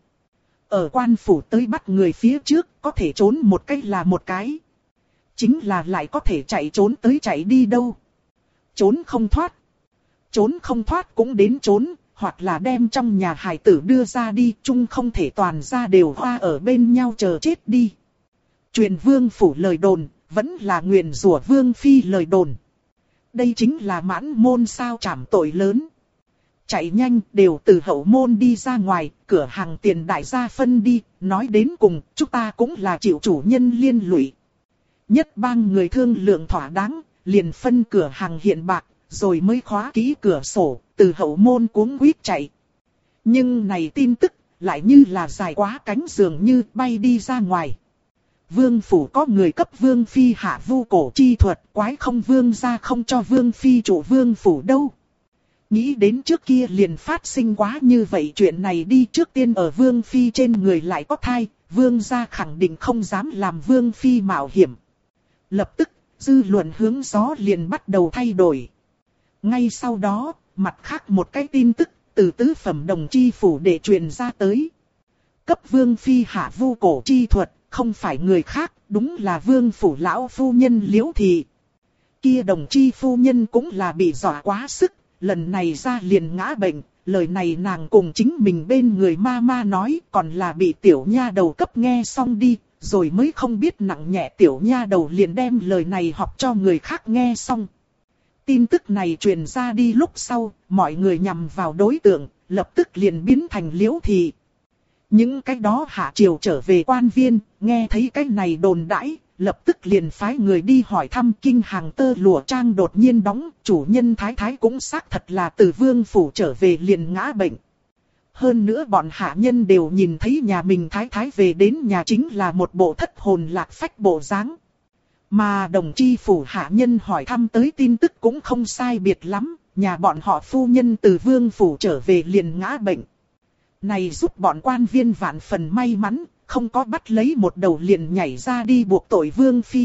Ở quan phủ tới bắt người phía trước, có thể trốn một cái là một cái. Chính là lại có thể chạy trốn tới chạy đi đâu. Trốn không thoát. Trốn không thoát cũng đến trốn, hoặc là đem trong nhà hài tử đưa ra đi, chung không thể toàn ra đều hoa ở bên nhau chờ chết đi. Truyền vương phủ lời đồn, vẫn là nguyền rủa vương phi lời đồn. Đây chính là mãn môn sao trảm tội lớn. Chạy nhanh đều từ hậu môn đi ra ngoài, cửa hàng tiền đại gia phân đi, nói đến cùng, chúng ta cũng là chịu chủ nhân liên lụy. Nhất bang người thương lượng thỏa đáng, liền phân cửa hàng hiện bạc, rồi mới khóa kỹ cửa sổ, từ hậu môn cuống quýt chạy. Nhưng này tin tức, lại như là dài quá cánh dường như bay đi ra ngoài. Vương phủ có người cấp vương phi hạ vu cổ chi thuật, quái không vương ra không cho vương phi chủ vương phủ đâu. Nghĩ đến trước kia liền phát sinh quá như vậy chuyện này đi, trước tiên ở vương phi trên người lại có thai, vương gia khẳng định không dám làm vương phi mạo hiểm. Lập tức, dư luận hướng gió liền bắt đầu thay đổi. Ngay sau đó, mặt khác một cái tin tức, từ tứ phẩm đồng chi phủ để truyền ra tới. Cấp vương phi hạ vu cổ chi thuật, không phải người khác, đúng là vương phủ lão phu nhân Liễu Thị. Kia đồng chi phu nhân cũng là bị dọa quá sức, lần này ra liền ngã bệnh, lời này nàng cùng chính mình bên người ma ma nói, còn là bị tiểu nha đầu cấp nghe xong đi, rồi mới không biết nặng nhẹ tiểu nha đầu liền đem lời này học cho người khác nghe xong. Tin tức này truyền ra đi lúc sau, mọi người nhằm vào đối tượng, lập tức liền biến thành Liễu Thị. Những cái đó hạ triều trở về quan viên, nghe thấy cái này đồn đãi, lập tức liền phái người đi hỏi thăm kinh hàng tơ lụa trang đột nhiên đóng, chủ nhân thái thái cũng xác thật là từ vương phủ trở về liền ngã bệnh. Hơn nữa bọn hạ nhân đều nhìn thấy nhà mình thái thái về đến nhà chính là một bộ thất hồn lạc phách bộ dáng. Mà đồng chi phủ hạ nhân hỏi thăm tới tin tức cũng không sai biệt lắm, nhà bọn họ phu nhân từ vương phủ trở về liền ngã bệnh. Này giúp bọn quan viên vạn phần may mắn, không có bắt lấy một đầu liền nhảy ra đi buộc tội vương phi.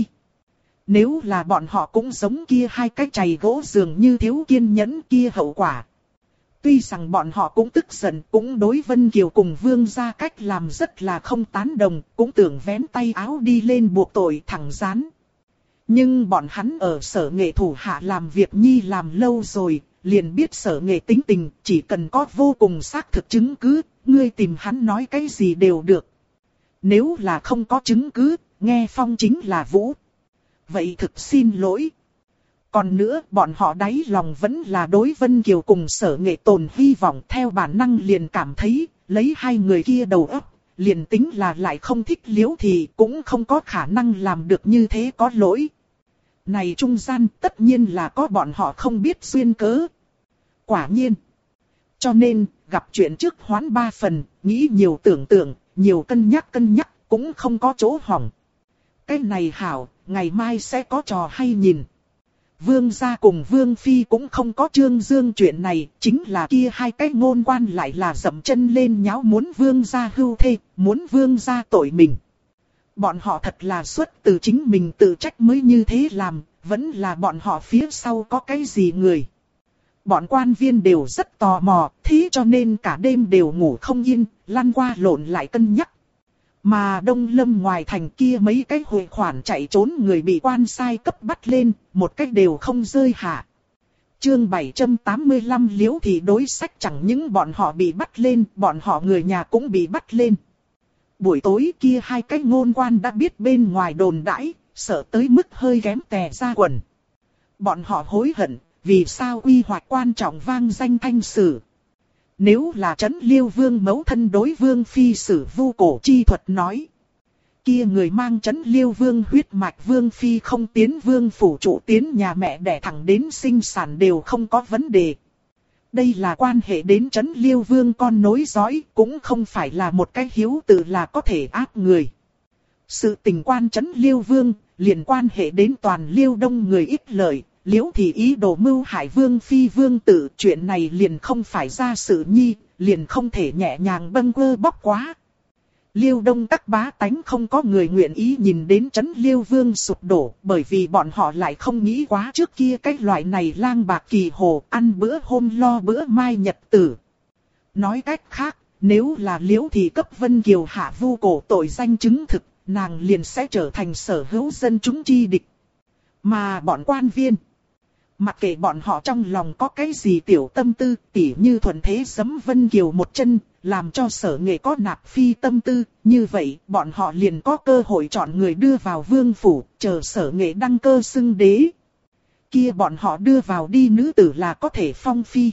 Nếu là bọn họ cũng giống kia hai cái chày gỗ dường như thiếu kiên nhẫn kia hậu quả. Tuy rằng bọn họ cũng tức giận, cũng đối Vân Kiều cùng vương gia cách làm rất là không tán đồng, cũng tưởng vén tay áo đi lên buộc tội thẳng rán. Nhưng bọn hắn ở sở nghệ thủ hạ làm việc nhi làm lâu rồi, liền biết sở nghệ tính tình, chỉ cần có vô cùng xác thực chứng cứ, ngươi tìm hắn nói cái gì đều được. Nếu là không có chứng cứ, nghe phong chính là vũ. Vậy thực xin lỗi. Còn nữa, bọn họ đáy lòng vẫn là đối Vân Kiều cùng sở nghệ tồn hy vọng, theo bản năng liền cảm thấy, lấy hai người kia đầu óc, liền tính là lại không thích Liễu thì cũng không có khả năng làm được như thế có lỗi. Này trung gian tất nhiên là có bọn họ không biết duyên cớ. Quả nhiên. Cho nên, gặp chuyện trước hoán 3 phần, nghĩ nhiều tưởng tượng, nhiều cân nhắc, cũng không có chỗ hỏng. Cái này hảo, ngày mai sẽ có trò hay nhìn. Vương gia cùng vương phi cũng không có trương dương chuyện này, chính là kia hai cái ngôn quan lại là dậm chân lên nháo muốn vương gia hưu thê, muốn vương gia tội mình. Bọn họ thật là xuất từ chính mình tự trách mới như thế làm, vẫn là bọn họ phía sau có cái gì người. Bọn quan viên đều rất tò mò, thế cho nên cả đêm đều ngủ không yên, lăn qua lộn lại cân nhắc. Mà Đông Lâm ngoài thành kia mấy cái hội khoản chạy trốn người bị quan sai cấp bắt lên, một cách đều không rơi hạ. Chương 785 Liễu Thị đối sách chẳng những bọn họ bị bắt lên, bọn họ người nhà cũng bị bắt lên. Buổi tối kia hai cái ngôn quan đã biết bên ngoài đồn đãi, sợ tới mức hơi ghém tè ra quần. Bọn họ hối hận, vì sao quy hoạch quan trọng vang danh thanh sử. Nếu là Trấn Liêu Vương mẫu thân đối Vương phi sử vu cổ chi thuật nói, Kia người mang Trấn Liêu Vương huyết mạch Vương Phi không tiến vương phủ trụ tiến nhà mẹ đẻ thẳng đến sinh sản đều không có vấn đề. Đây là quan hệ đến Trấn Liêu Vương con nối dõi, cũng không phải là một cái hiếu tử là có thể áp người. Sự tình quan Trấn Liêu Vương, liền quan hệ đến toàn Liêu Đông người ít lợi, Liễu Thị ý đồ mưu hại Vương Phi Vương tử, chuyện này liền không phải ra sự nhi, liền không thể nhẹ nhàng bâng quơ bóc quá. Liêu Đông các bá tánh không có người nguyện ý nhìn đến Trấn Liêu Vương sụp đổ, bởi vì bọn họ lại không nghĩ quá trước kia cái loại này lang bạc kỳ hồ, ăn bữa hôm lo bữa mai nhật tử. Nói cách khác, nếu là Liễu Thị cấp Vân Kiều hạ vu cổ tội danh chứng thực, nàng liền sẽ trở thành sở hữu dân chúng chi địch. Mà bọn quan viên, mặc kệ bọn họ trong lòng có cái gì tiểu tâm tư, tỉ như thuận thế giẫm Vân Kiều một chân, làm cho Sở Nghệ có nạp phi tâm tư, như vậy bọn họ liền có cơ hội chọn người đưa vào vương phủ, chờ Sở Nghệ đăng cơ xưng đế. Kia bọn họ đưa vào đi nữ tử là có thể phong phi.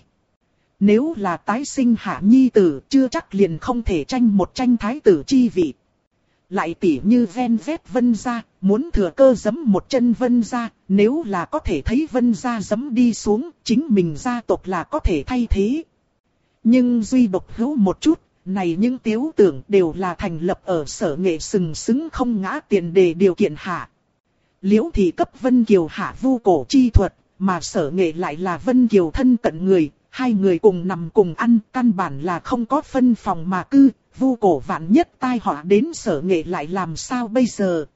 Nếu là tái sinh hạ nhi tử, chưa chắc liền không thể tranh một tranh thái tử chi vị. Lại tỉ như ven vét Vân gia, muốn thừa cơ giẫm một chân Vân gia, nếu là có thể thấy Vân gia giẫm đi xuống, chính mình gia tộc là có thể thay thế. Nhưng duy độc hữu một chút, này những tiếu tưởng đều là thành lập ở Sở Nghệ sừng sững không ngã tiền đề điều kiện hạ. Liễu Thị cấp Vân Kiều hạ vu cổ chi thuật, mà Sở Nghệ lại là Vân Kiều thân cận người, hai người cùng nằm cùng ăn, căn bản là không có phân phòng mà cư. Vu cổ vạn nhất tai họa đến Sở Nghệ lại làm sao bây giờ?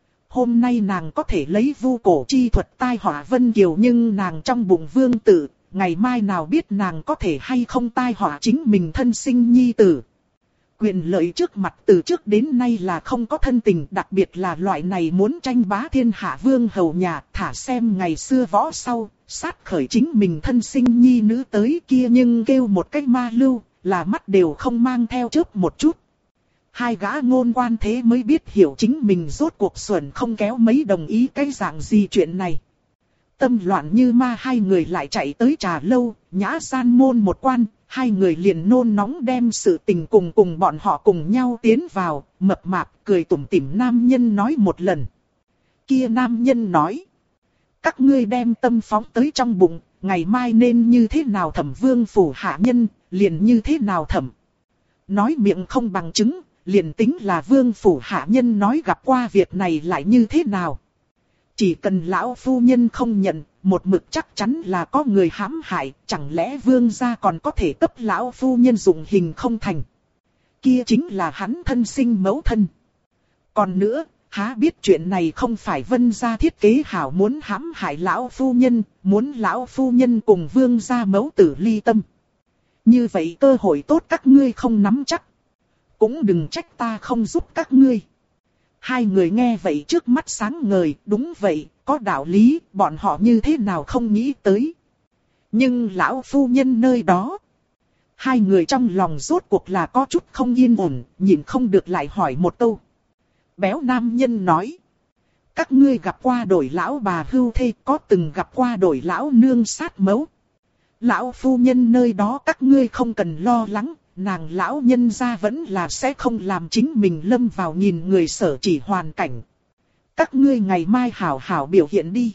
Hôm nay nàng có thể lấy vu cổ chi thuật tai họa Vân Kiều, nhưng nàng trong bụng vương tử, ngày mai nào biết nàng có thể hay không tai họa chính mình thân sinh nhi tử. Quyền lợi trước mặt từ trước đến nay là không có thân tình, đặc biệt là loại này muốn tranh bá thiên hạ vương hầu nhà, thả xem ngày xưa võ sau, sát khởi chính mình thân sinh nhi nữ tới kia nhưng kêu một cách ma lưu. Là mắt đều không mang theo chớp một chút. Hai gã ngôn quan thế mới biết hiểu chính mình rốt cuộc xuẩn không kéo mấy đồng ý cái dạng gì chuyện này. Tâm loạn như ma, hai người lại chạy tới trà lâu, nhã san môn một quan, hai người liền nôn nóng đem sự tình cùng bọn họ cùng nhau tiến vào, mập mạp cười tủm tỉm nam nhân nói một lần. Kia nam nhân nói, các ngươi đem tâm phóng tới trong bụng, ngày mai nên như thế nào thẩm vương phủ hạ nhân, liền như thế nào thẩm. Nói miệng không bằng chứng, liền tính là vương phủ hạ nhân nói gặp qua việc này lại như thế nào. Chỉ cần lão phu nhân không nhận, một mực chắc chắn là có người hãm hại, chẳng lẽ vương gia còn có thể cấp lão phu nhân dụng hình không thành. Kia chính là hắn thân sinh mẫu thân. Còn nữa, há biết chuyện này không phải Vân gia thiết kế hảo muốn hãm hại lão phu nhân, muốn lão phu nhân cùng vương gia mẫu tử ly tâm. Như vậy cơ hội tốt các ngươi không nắm chắc. Cũng đừng trách ta không giúp các ngươi. Hai người nghe vậy trước mắt sáng ngời, đúng vậy, có đạo lý, bọn họ như thế nào không nghĩ tới. Nhưng lão phu nhân nơi đó, hai người trong lòng rốt cuộc là có chút không yên ổn, nhìn không được lại hỏi một câu. Béo nam nhân nói, các ngươi gặp qua đổi lão bà hưu thê, có từng gặp qua đổi lão nương sát mẫu. Lão phu nhân nơi đó các ngươi không cần lo lắng, nàng lão nhân gia vẫn là sẽ không làm chính mình lâm vào nhìn người sở chỉ hoàn cảnh. Các ngươi ngày mai hảo hảo biểu hiện đi.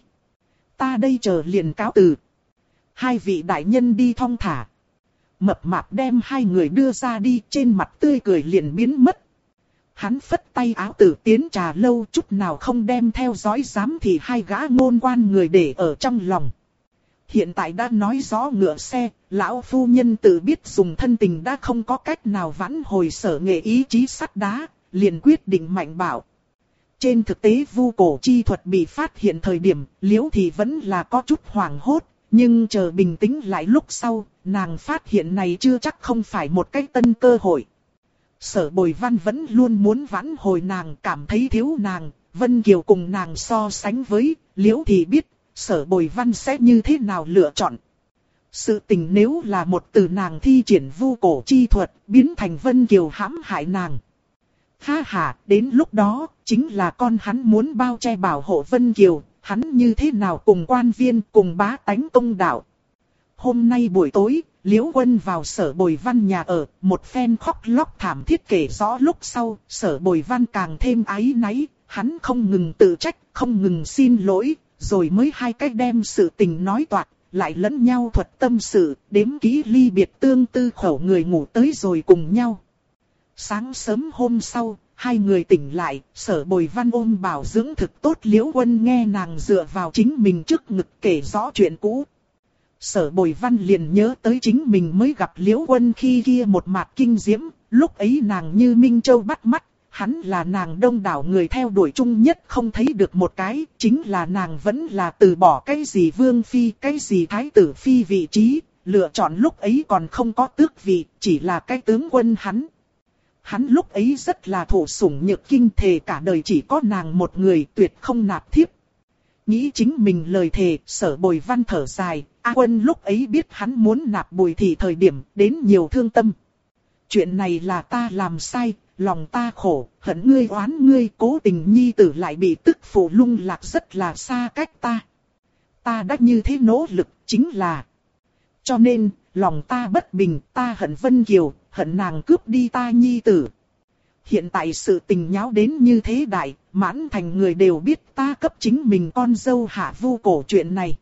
Ta đây chờ liền cáo từ. Hai vị đại nhân đi thong thả. Mập mạp đem hai người đưa ra đi, trên mặt tươi cười liền biến mất. Hắn phất tay áo tử tiến trà lâu, chút nào không đem theo dõi giám thị hai gã ngôn quan người để ở trong lòng. Hiện tại đã nói rõ ngựa xe, lão phu nhân tự biết dùng thân tình đã không có cách nào vãn hồi Sở Nghệ ý chí sắt đá, liền quyết định mạnh bạo. Trên thực tế vu cổ chi thuật bị phát hiện thời điểm, Liễu Thị vẫn là có chút hoảng hốt, nhưng chờ bình tĩnh lại lúc sau, nàng phát hiện này chưa chắc không phải một cái tân cơ hội. Sở Bồi Văn vẫn luôn muốn vãn hồi nàng, cảm thấy thiếu nàng, Vân Kiều cùng nàng so sánh với, Liễu Thị biết, Sở Bồi Văn sẽ như thế nào lựa chọn. Sự tình nếu là một từ nàng thi triển vu cổ chi thuật, biến thành Vân Kiều hãm hại nàng. Ha ha, đến lúc đó, chính là con hắn muốn bao che bảo hộ Vân Kiều, hắn như thế nào cùng quan viên cùng bá tánh công đạo. Hôm nay buổi tối, Liễu Quân vào Sở Bồi Văn nhà ở, một phen khóc lóc thảm thiết kể rõ lúc sau, Sở Bồi Văn càng thêm áy náy, hắn không ngừng tự trách, không ngừng xin lỗi, rồi mới hai cách đem sự tình nói toạc, lại lẫn nhau thuật tâm sự, đếm kỹ ly biệt tương tư khẩu người ngủ tới rồi cùng nhau. Sáng sớm hôm sau, hai người tỉnh lại, Sở Bồi Văn ôm bảo dưỡng thực tốt Liễu Quân nghe nàng dựa vào chính mình trước ngực kể rõ chuyện cũ. Sở Bồi Văn liền nhớ tới chính mình mới gặp Liễu Quân khi kia một mạt kinh diễm, lúc ấy nàng như Minh Châu bắt mắt, hắn là nàng đông đảo người theo đuổi chung nhất không thấy được một cái, chính là nàng vẫn là từ bỏ cái gì vương phi, cái gì thái tử phi vị trí, lựa chọn lúc ấy còn không có tước vị, chỉ là cái tướng quân hắn. Hắn lúc ấy rất là thụ sủng nhược kinh, thề cả đời chỉ có nàng một người, tuyệt không nạp thiếp. Nghĩ chính mình lời thề, Sở Bồi Văn thở dài, A Quân lúc ấy biết hắn muốn nạp Bùi Thị thời điểm, đến nhiều thương tâm. Chuyện này là ta làm sai, lòng ta khổ, hận ngươi oán ngươi, cố tình nhi tử lại bị tức phụ lung lạc rất là xa cách ta. Ta đã như thế nỗ lực, chính là... Cho nên, lòng ta bất bình, ta hận Vân Kiều, hận nàng cướp đi ta nhi tử. Hiện tại sự tình nháo đến như thế đại, Mãn Thành người đều biết ta cấp chính mình con dâu Hạ Vu cổ chuyện này.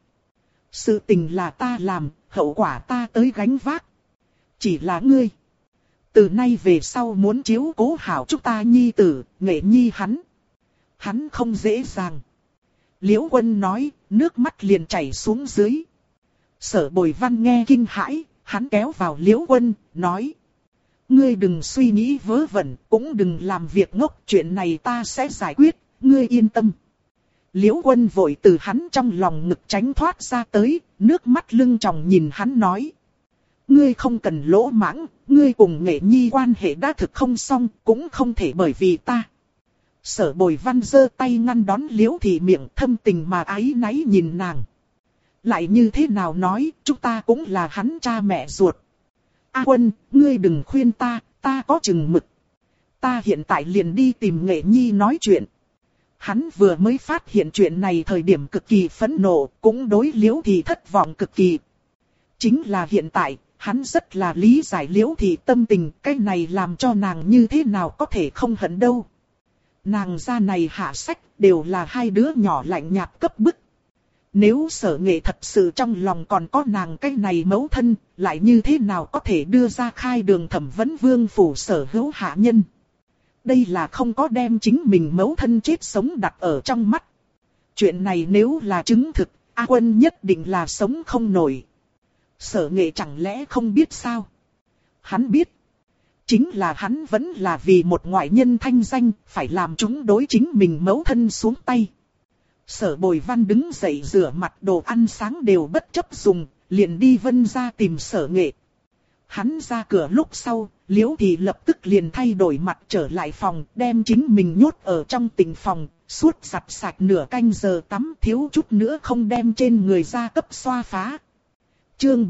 Sự tình là ta làm, hậu quả ta tới gánh vác. Chỉ là ngươi. Từ nay về sau muốn chiếu cố hảo chúng ta nhi tử, Nghệ Nhi hắn. Hắn không dễ dàng. Liễu Quân nói, nước mắt liền chảy xuống dưới. Sở Bồi Văn nghe kinh hãi, hắn kéo vào Liễu Quân, nói. Ngươi đừng suy nghĩ vớ vẩn, cũng đừng làm việc ngốc, chuyện này ta sẽ giải quyết, ngươi yên tâm. Liễu Quân vội từ hắn trong lòng ngực tránh thoát ra tới, nước mắt lưng tròng nhìn hắn nói. Ngươi không cần lỗ mãng, ngươi cùng Nghệ Nhi quan hệ đã thực không xong, cũng không thể bởi vì ta. Sở Bồi Văn giơ tay ngăn đón Liễu Thị miệng, thâm tình mà áy náy nhìn nàng. Lại như thế nào nói, chúng ta cũng là hắn cha mẹ ruột. A Quân, ngươi đừng khuyên ta, ta có chừng mực. Ta hiện tại liền đi tìm Nghệ Nhi nói chuyện. Hắn vừa mới phát hiện chuyện này thời điểm cực kỳ phẫn nộ, cũng đối Liễu Thị thất vọng cực kỳ. Chính là hiện tại, hắn rất là lý giải Liễu Thị tâm tình, cái này làm cho nàng như thế nào có thể không hận đâu. Nàng ra này hạ sách, đều là hai đứa nhỏ lạnh nhạt cấp bức. Nếu Sở Nghệ thật sự trong lòng còn có nàng cái này mẫu thân, lại như thế nào có thể đưa ra khai đường thẩm vấn vương phủ sở hữu hạ nhân. Đây là không có đem chính mình mẫu thân chết sống đặt ở trong mắt. Chuyện này nếu là chứng thực, A Quân nhất định là sống không nổi. Sở Nghệ chẳng lẽ không biết sao? Hắn biết. Chính là hắn vẫn là vì một ngoại nhân thanh danh, phải làm chúng đối chính mình mẫu thân xuống tay. Sở Bồi Văn đứng dậy rửa mặt, đồ ăn sáng đều bất chấp dùng, liền đi Vân ra tìm Sở Nghệ. Hắn ra cửa lúc sau, Liễu Thị lập tức liền thay đổi mặt trở lại phòng, đem chính mình nhốt ở trong tịnh phòng, suốt giặt sạch nửa canh giờ tắm, thiếu chút nữa không đem trên người ra cấp xoa phá. Chương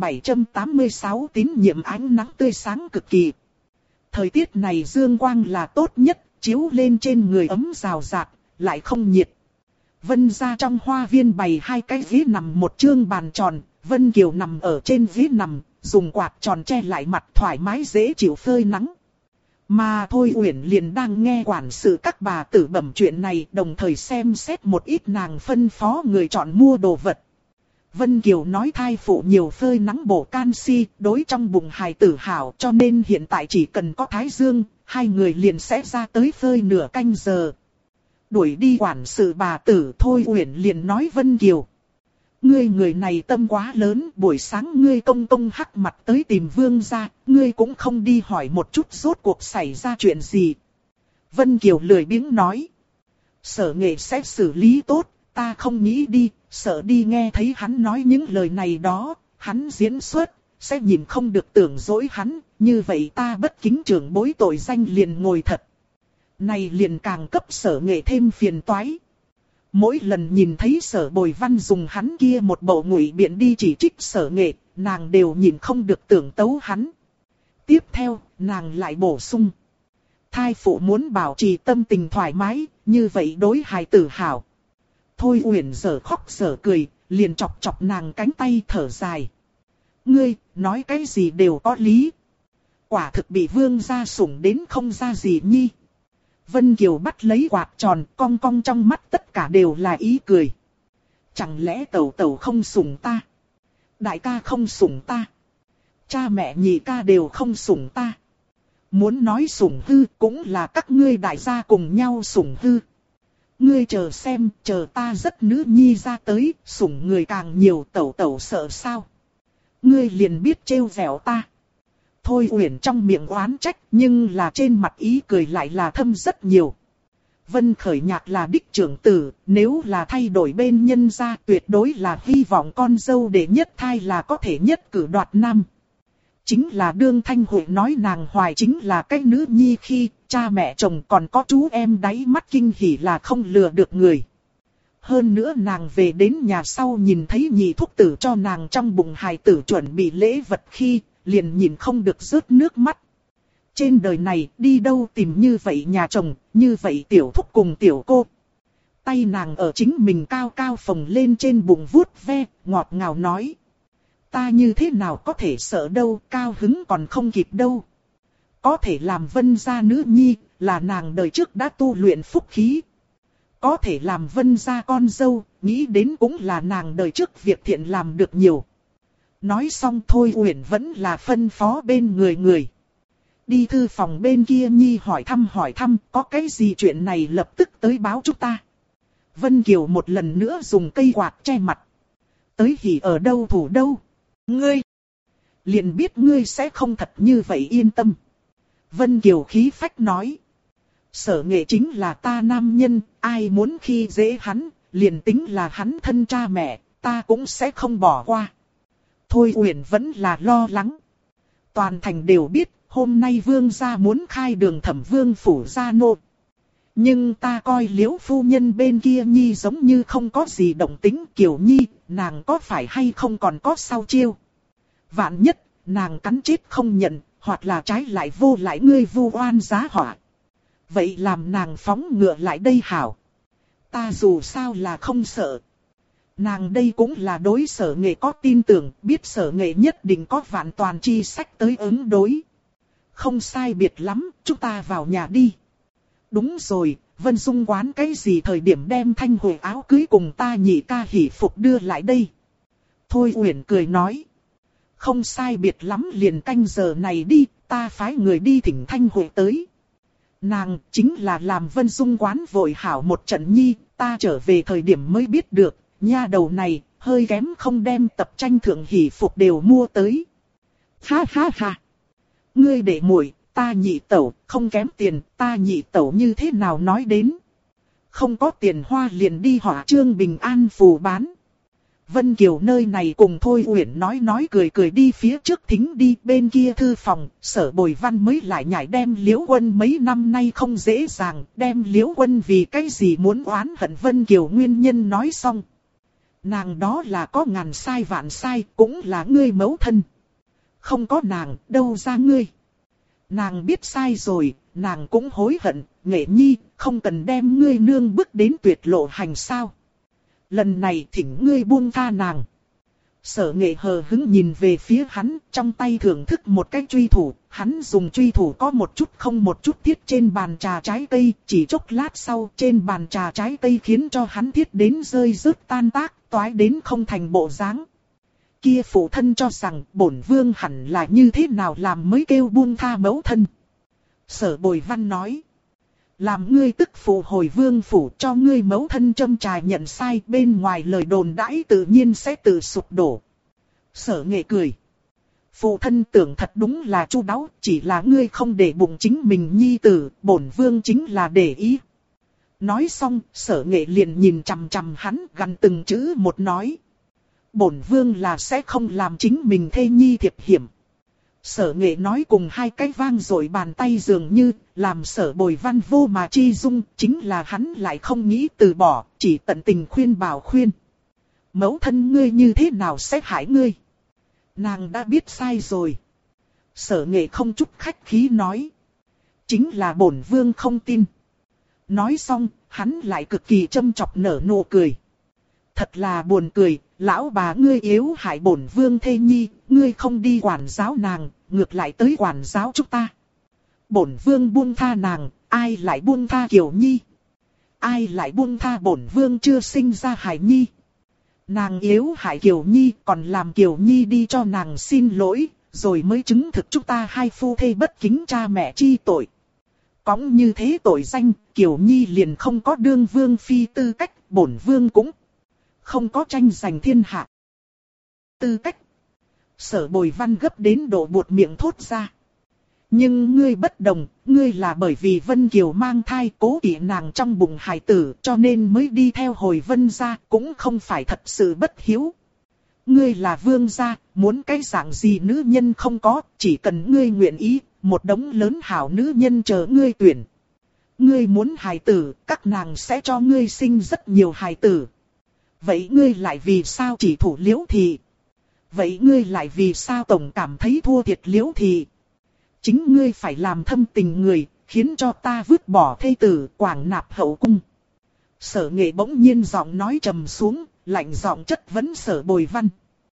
786 tín nhiệm ánh nắng tươi sáng cực kỳ. Thời tiết này dương quang là tốt nhất, chiếu lên trên người ấm rào rạt, lại không nhiệt. Vân ra trong hoa viên bày hai cái ghế nằm một chương bàn tròn, Vân Kiều nằm ở trên ghế nằm, dùng quạt tròn che lại mặt thoải mái dễ chịu phơi nắng. Mà Thôi Uyển liền đang nghe quản sự các bà tử bẩm chuyện này, đồng thời xem xét một ít nàng phân phó người chọn mua đồ vật. Vân Kiều nói thai phụ nhiều phơi nắng bổ canxi, đối trong bụng hài tử hảo, cho nên hiện tại chỉ cần có thái dương, hai người liền sẽ ra tới phơi nửa canh giờ. Đuổi đi quản sự bà tử, Thôi Uyển liền nói Vân Kiều. Ngươi người này tâm quá lớn, buổi sáng ngươi công công hắc mặt tới tìm vương gia, ngươi cũng không đi hỏi một chút rốt cuộc xảy ra chuyện gì. Vân Kiều lười biếng nói. Sở Nghệ sẽ xử lý tốt, ta không nghĩ đi, sợ đi nghe thấy hắn nói những lời này đó, hắn diễn xuất, sẽ nhìn không được tưởng dỗi hắn, như vậy ta bất kính trưởng bối tội danh liền ngồi thật. Này liền càng cấp Sở Nghệ thêm phiền toái. Mỗi lần nhìn thấy Sở Bồi Văn dùng hắn kia một bộ ngụy biện đi chỉ trích Sở Nghệ, nàng đều nhìn không được tưởng tấu hắn. Tiếp theo, nàng lại bổ sung. Thai phụ muốn bảo trì tâm tình thoải mái, như vậy đối hài tử hảo. Thôi Uyển giờ khóc giờ cười, liền chọc chọc nàng cánh tay thở dài. Ngươi, nói cái gì đều có lý. Quả thực bị vương gia sủng đến không ra gì nhi. Vân Kiều bắt lấy quạt tròn, cong cong trong mắt tất cả đều là ý cười. Chẳng lẽ tẩu tẩu không sủng ta? Đại ca không sủng ta? Cha mẹ nhị ca đều không sủng ta? Muốn nói sủng hư cũng là các ngươi đại gia cùng nhau sủng hư. Ngươi chờ xem, chờ ta rất nữ nhi ra tới, sủng người càng nhiều, tẩu tẩu sợ sao? Ngươi liền biết trêu vẻo ta. Thôi Uyển trong miệng oán trách, nhưng là trên mặt ý cười lại là thâm rất nhiều. Vân Khởi Nhạc là đích trưởng tử, nếu là thay đổi bên nhân gia tuyệt đối là hy vọng con dâu để nhất thai là có thể nhất cử đoạt nam. Chính là đương Thanh Huệ nói nàng hoài chính là cái nữ nhi khi cha mẹ chồng còn có chú em đáy mắt kinh hỉ là không lừa được người. Hơn nữa nàng về đến nhà sau nhìn thấy nhị thúc tử cho nàng trong bụng hài tử chuẩn bị lễ vật khi liền nhìn không được rớt nước mắt. Trên đời này đi đâu tìm như vậy nhà chồng, như vậy tiểu thúc cùng tiểu cô. Tay nàng ở chính mình cao cao phồng lên trên bụng vuốt ve, ngọt ngào nói. Ta như thế nào có thể sợ đâu, cao hứng còn không kịp đâu. Có thể làm Vân gia nữ nhi, là nàng đời trước đã tu luyện phúc khí. Có thể làm Vân gia con dâu, nghĩ đến cũng là nàng đời trước việc thiện làm được nhiều. Nói xong Thôi Uyển vẫn là phân phó bên người. Đi thư phòng bên kia nhi hỏi thăm, có cái gì chuyện này lập tức tới báo chúng ta. Vân Kiều một lần nữa dùng cây quạt che mặt. Tới hỉ ở đâu thủ đâu. Ngươi, liền biết ngươi sẽ không thật như vậy yên tâm. Vân Kiều khí phách nói. Sở Nghệ chính là ta nam nhân, ai muốn khi dễ hắn, liền tính là hắn thân cha mẹ, ta cũng sẽ không bỏ qua. Thôi Uyển vẫn là lo lắng. Toàn thành đều biết, hôm nay vương gia muốn khai đường Thẩm Vương phủ gia nô. Nhưng ta coi Liễu phu nhân bên kia nhi giống như không có gì động tính, Kiều Nhi, nàng có phải hay không còn có sau chiêu. Vạn nhất, nàng cắn chết không nhận, hoặc là trái lại vô lại ngươi vu oan giá họa. Vậy làm nàng phóng ngựa lại đây hảo. Ta dù sao là không sợ. Nàng đây cũng là đối Sở Nghệ có tin tưởng, biết Sở Nghệ nhất định có vạn toàn chi sách tới ứng đối. Không sai biệt lắm, chúng ta vào nhà đi. Đúng rồi, Vân Dung quán cái gì thời điểm đem Thanh Huệ áo cưới cùng ta nhị ca hỷ phục đưa lại đây. Thôi Uyển cười nói. Không sai biệt lắm liền canh giờ này đi, ta phái người đi thỉnh Thanh Huệ tới. Nàng chính là làm Vân Dung quán vội hảo một trận nhi, ta trở về thời điểm mới biết được, nha đầu này, hơi kém không đem tập tranh thượng hỷ phục đều mua tới. Ha ha ha! Ngươi để muội, ta nhị tẩu, không kém tiền, ta nhị tẩu như thế nào nói đến. Không có tiền hoa liền đi hỏa trương bình an phù bán. Vân Kiều nơi này cùng Thôi Uyển nói cười đi phía trước thính đi bên kia thư phòng, Sở Bồi Văn mới lại nhảy đem Liễu Quân mấy năm nay không dễ dàng, đem Liễu Quân vì cái gì muốn oán hận Vân Kiều nguyên nhân nói xong. Nàng đó là có ngàn sai vạn sai, cũng là ngươi mẫu thân. Không có nàng, đâu ra ngươi. Nàng biết sai rồi, nàng cũng hối hận, Nghệ Nhi, không cần đem ngươi nương bước đến tuyệt lộ hành sao. Lần này thỉnh ngươi buông tha nàng. Sở Nghệ hờ hững nhìn về phía hắn, trong tay thưởng thức một cái truy thủ, hắn dùng truy thủ có một chút không một chút thiết trên bàn trà trái cây, chỉ chốc lát sau trên bàn trà trái cây khiến cho hắn thiết đến rơi rớt tan tác, toái đến không thành bộ dáng. Kia phụ thân cho rằng bổn vương hẳn là như thế nào làm mới kêu buông tha mẫu thân. Sở Bồi Văn nói. Làm ngươi tức phụ hồi vương phủ cho ngươi mẫu thân châm trài nhận sai, bên ngoài lời đồn đãi tự nhiên sẽ tự sụp đổ. Sở Nghệ cười. Phụ thân tưởng thật đúng là chu đáo, chỉ là ngươi không để bụng chính mình nhi tử, bổn vương chính là để ý. Nói xong, Sở Nghệ liền nhìn chằm chằm hắn, gằn từng chữ một nói. Bổn vương là sẽ không làm chính mình thê nhi thiệp hiểm. Sở Nghệ nói cùng hai cái vang dội bàn tay dường như, làm Sở Bồi Văn vô mà chi dung, chính là hắn lại không nghĩ từ bỏ, chỉ tận tình khuyên bảo khuyên. Mẫu thân ngươi như thế nào sẽ hại ngươi? Nàng đã biết sai rồi. Sở Nghệ không chút khách khí nói. Chính là bổn vương không tin. Nói xong, hắn lại cực kỳ châm chọc nở nụ cười. Thật là buồn cười, lão bà ngươi yếu hại bổn vương thê nhi, ngươi không đi quản giáo nàng, ngược lại tới quản giáo chúng ta. Bổn vương buông tha nàng, ai lại buông tha Kiều Nhi? Ai lại buông tha bổn vương chưa sinh ra hài nhi? Nàng yếu hại Kiều Nhi, còn làm Kiều Nhi đi cho nàng xin lỗi, rồi mới chứng thực chúng ta hai phu thê bất kính cha mẹ chi tội. Cõng như thế tội danh, Kiều Nhi liền không có đương vương phi tư cách, bổn vương cũng không có tranh giành thiên hạ tư cách. Sở Bồi Văn gấp đến độ buột miệng thốt ra. Nhưng ngươi bất đồng, ngươi là bởi vì Vân Kiều mang thai cố kỵ nàng trong bụng hài tử cho nên mới đi theo hồi Vân gia, cũng không phải thật sự bất hiếu. Ngươi là vương gia, muốn cái dạng gì nữ nhân không có, chỉ cần ngươi nguyện ý, một đống lớn hảo nữ nhân chờ ngươi tuyển. Ngươi muốn hài tử, các nàng sẽ cho ngươi sinh rất nhiều hài tử. Vậy ngươi lại vì sao chỉ thủ Liễu Thị? Vậy ngươi lại vì sao tổng cảm thấy thua thiệt Liễu Thị? Chính ngươi phải làm thâm tình người, khiến cho ta vứt bỏ thê tử quảng nạp hậu cung. Sở Nghệ bỗng nhiên giọng nói trầm xuống, lạnh giọng chất vấn Sở Bồi Văn.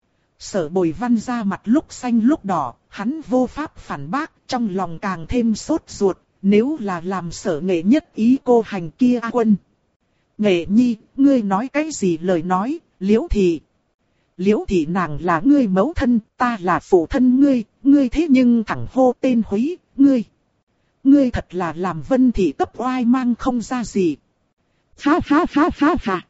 Sở Bồi Văn ra mặt lúc xanh lúc đỏ, hắn vô pháp phản bác, trong lòng càng thêm sốt ruột, nếu là làm Sở Nghệ nhất ý cô hành kia A Quân. Nghệ nhi, ngươi nói cái gì lời nói, Liễu Thị. Liễu Thị nàng là ngươi mẫu thân, ta là phụ thân ngươi, ngươi thế nhưng thẳng hô tên húy, ngươi. Ngươi thật là làm Vân Thị cấp oai mang không ra gì. Ha ha ha ha ha.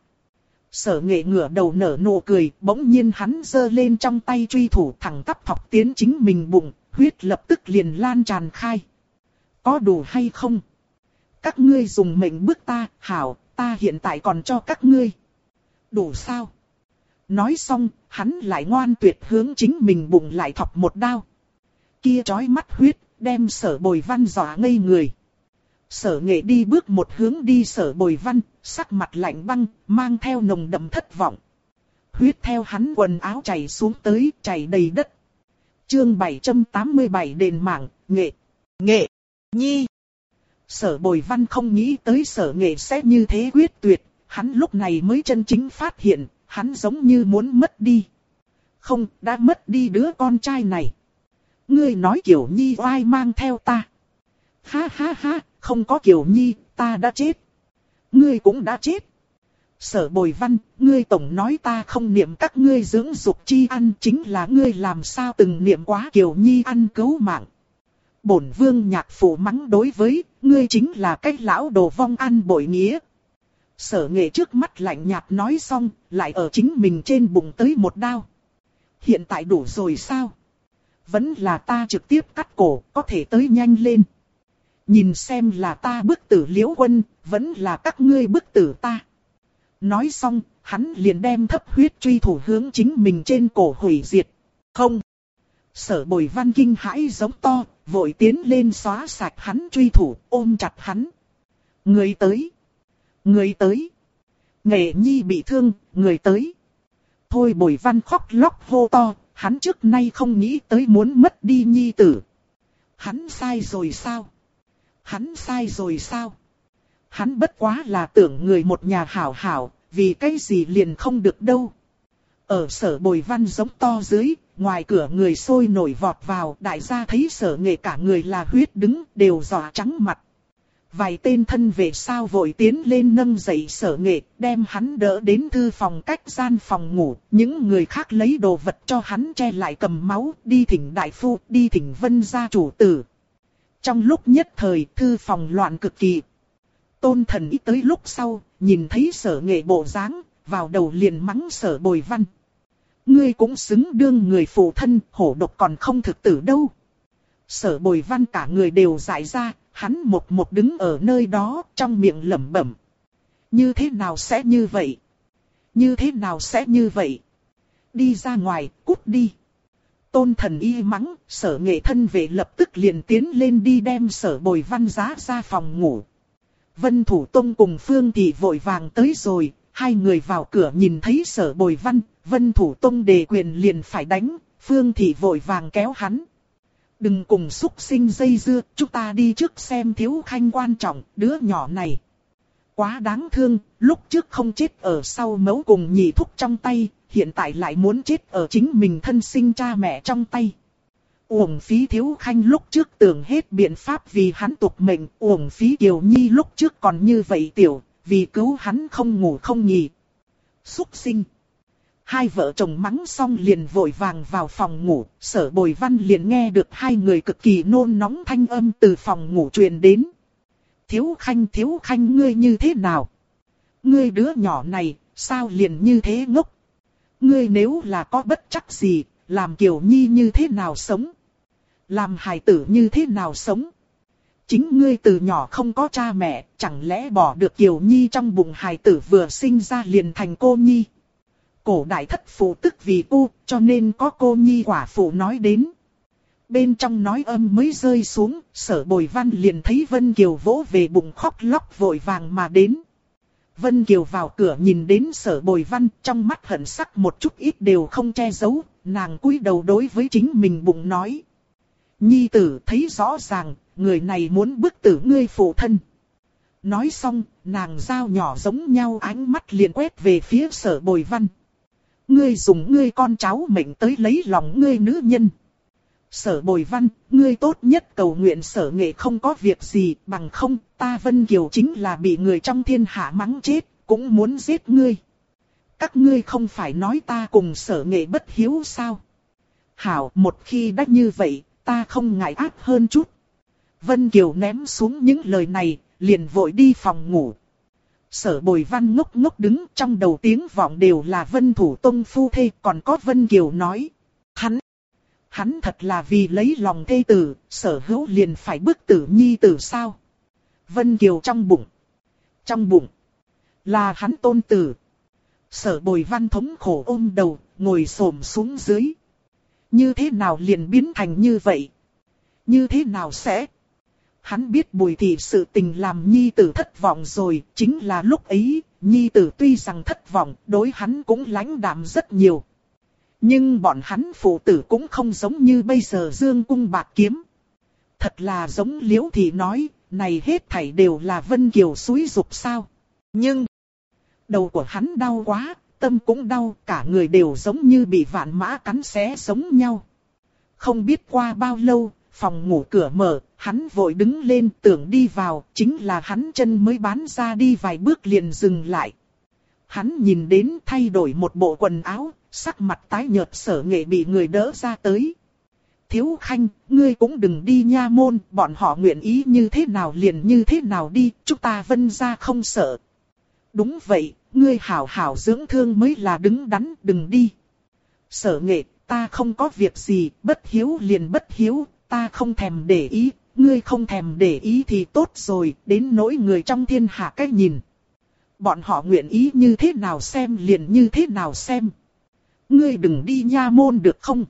Sở Nghệ ngửa đầu nở nụ cười, bỗng nhiên hắn giơ lên trong tay truy thủ thẳng tắp thọc tiến chính mình bụng, huyết lập tức liền lan tràn khai. Có đủ hay không? Các ngươi dùng mệnh bức ta, hảo, ta hiện tại còn cho các ngươi. Đủ sao? Nói xong, hắn lại ngoan tuyệt hướng chính mình bụng lại thọc một đao. Kia chói mắt huyết, đem Sở Bồi Văn dọa ngây người. Sở Nghệ đi bước một hướng đi Sở Bồi Văn, sắc mặt lạnh băng, mang theo nồng đậm thất vọng. Huyết theo hắn quần áo chảy xuống tới, chảy đầy đất. Chương 787 đền mạng, Nghệ nhi. Sở Bồi Văn không nghĩ tới Sở Nghệ sẽ như thế quyết tuyệt, hắn lúc này mới chân chính phát hiện, hắn giống như muốn mất đi. Không, đã mất đi đứa con trai này. Ngươi nói Kiều Nhi oai mang theo ta. Ha ha ha, không có Kiều Nhi, ta đã chết. Ngươi cũng đã chết. Sở Bồi Văn, ngươi tổng nói ta không niệm các ngươi dưỡng dục chi ăn, chính là ngươi làm sao từng niệm quá Kiều Nhi ăn cứu mạng. Bổn vương nhạc phụ mắng đối với, ngươi chính là cái lão đồ vong ăn bội nghĩa. Sở Nghệ trước mắt lạnh nhạt nói xong, lại ở chính mình trên bụng tới một đao. Hiện tại đủ rồi sao? Vẫn là ta trực tiếp cắt cổ, có thể tới nhanh lên. Nhìn xem là ta bức tử Liễu Quân, vẫn là các ngươi bức tử ta. Nói xong, hắn liền đem thấp huyết truy thủ hướng chính mình trên cổ hủy diệt. Không. Sở Bồi Văn kinh hãi giống to, vội tiến lên xóa sạch hắn truy thủ, ôm chặt hắn. Người tới. Người tới. Nghệ nhi bị thương, người tới. Thôi Bồi Văn khóc lóc hô to, hắn trước nay không nghĩ tới muốn mất đi nhi tử. Hắn sai rồi sao? Hắn sai rồi sao? Hắn bất quá là tưởng người một nhà hảo hảo, vì cái gì liền không được đâu. Ở Sở Bồi Văn giống to dưới, ngoài cửa người sôi nổi vọt vào, đại gia thấy Sở Nghệ cả người là huyết đứng, đều dọa trắng mặt. Vài tên thân vệ sao vội tiến lên nâng dậy Sở Nghệ, đem hắn đỡ đến thư phòng cách gian phòng ngủ, những người khác lấy đồ vật cho hắn che lại cầm máu, đi thỉnh đại phu, đi thỉnh Vân gia chủ tử. Trong lúc nhất thời, thư phòng loạn cực kỳ. Tôn Thần ý tới lúc sau, nhìn thấy Sở Nghệ bộ dáng, vào đầu liền mắng Sở Bồi Văn. Ngươi cũng xứng đương người phụ thân, hổ độc còn không thực tử đâu. Sở Bồi Văn cả người đều dại ra, hắn một một đứng ở nơi đó, trong miệng lẩm bẩm. Như thế nào sẽ như vậy? Như thế nào sẽ như vậy? Đi ra ngoài, cút đi. Tôn Thần y mắng, Sở Nghệ thân vệ lập tức liền tiến lên đi đem Sở Bồi Văn giá ra phòng ngủ. Vân Thủ Tông cùng Phương Thị vội vàng tới rồi, hai người vào cửa nhìn thấy Sở Bồi Văn, Vân Thủ Tông đề quyền liền phải đánh, Phương Thị vội vàng kéo hắn. Đừng cùng xúc sinh dây dưa, chúng ta đi trước xem Thiếu Khanh quan trọng, đứa nhỏ này. quá đáng thương, lúc trước không chết ở sau mẫu cùng nhị thúc trong tay, hiện tại lại muốn chết ở chính mình thân sinh cha mẹ trong tay. Uổng phí Thiếu Khanh lúc trước tưởng hết biện pháp vì hắn tục mệnh, uổng phí Kiều Nhi lúc trước còn như vậy tiểu, vì cứu hắn không ngủ không nghỉ. Súc sinh. Hai vợ chồng mắng xong liền vội vàng vào phòng ngủ, Sở Bồi Văn liền nghe được hai người cực kỳ nôn nóng thanh âm từ phòng ngủ truyền đến. Thiếu Khanh ngươi như thế nào? Ngươi đứa nhỏ này, sao liền như thế ngốc? Ngươi nếu là có bất trắc gì, làm Kiều Nhi như thế nào sống? Làm hài tử như thế nào sống? Chính ngươi từ nhỏ không có cha mẹ, chẳng lẽ bỏ được Kiều Nhi trong bụng hài tử vừa sinh ra liền thành cô nhi? Cổ đại thất phụ tức vì cô, cho nên có cô nhi quả phụ nói đến. Bên trong nói âm mới rơi xuống, Sở Bồi Văn liền thấy Vân Kiều vỗ về bụng khóc lóc vội vàng mà đến. Vân Kiều vào cửa nhìn đến Sở Bồi Văn, trong mắt hận sắc một chút ít đều không che giấu, nàng cúi đầu đối với chính mình bụng nói. Nhi tử thấy rõ ràng, người này muốn bức tử ngươi phụ thân. Nói xong, nàng dao nhỏ giống nhau ánh mắt liền quét về phía Sở Bồi Văn. Ngươi dùng ngươi con cháu mệnh tới lấy lòng ngươi nữ nhân. Sở Bồi Văn, ngươi tốt nhất cầu nguyện Sở Nghệ không có việc gì, bằng không ta Vân Kiều chính là bị người trong thiên hạ mắng chết, cũng muốn giết ngươi. Các ngươi không phải nói ta cùng Sở Nghệ bất hiếu sao? Hảo, một khi đã như vậy, ta không ngại ác hơn chút. Vân Kiều ném xuống những lời này, liền vội đi phòng ngủ. Sở Bồi Văn ngốc ngốc đứng, trong đầu tiếng vọng đều là Vân Thủ Tông phu thê, còn có Vân Kiều nói. Hắn thật là vì lấy lòng thê tử, Sở Hữu liền phải bức tử nhi tử sao? Vân Kiều trong bụng, là hắn tôn tử. Sở Bồi Văn thống khổ ôm đầu, ngồi xổm xuống dưới. Như thế nào liền biến thành như vậy? Như thế nào sẽ? Hắn biết Bùi thị sự tình làm nhi tử thất vọng rồi, chính là lúc ấy, nhi tử tuy rằng thất vọng, đối hắn cũng lãnh đạm rất nhiều. Nhưng bọn hắn phụ tử cũng không giống như bây giờ dương cung bạc kiếm. Thật là giống Liễu Thị nói, này hết thảy đều là Vân Kiều xúi giục sao. Nhưng, đầu của hắn đau quá, tâm cũng đau, cả người đều giống như bị vạn mã cắn xé giống nhau. Không biết qua bao lâu, phòng ngủ cửa mở, hắn vội đứng lên tưởng đi vào, chính là hắn chân mới bán ra đi vài bước liền dừng lại. Hắn nhìn đến thay đổi một bộ quần áo, sắc mặt tái nhợt Sở Nghệ bị người đỡ ra tới. Thiếu Khanh, ngươi cũng đừng đi nha môn, bọn họ nguyện ý như thế nào liền như thế nào đi, chúng ta Vân gia không sợ. Đúng vậy, ngươi hảo hảo dưỡng thương mới là đứng đắn, đừng đi. Sở Nghệ, ta không có việc gì, bất hiếu liền bất hiếu, ta không thèm để ý, ngươi không thèm để ý thì tốt rồi, đến nỗi người trong thiên hạ cách nhìn. Bọn họ nguyện ý như thế nào xem liền như thế nào xem. Ngươi đừng đi nha môn được không?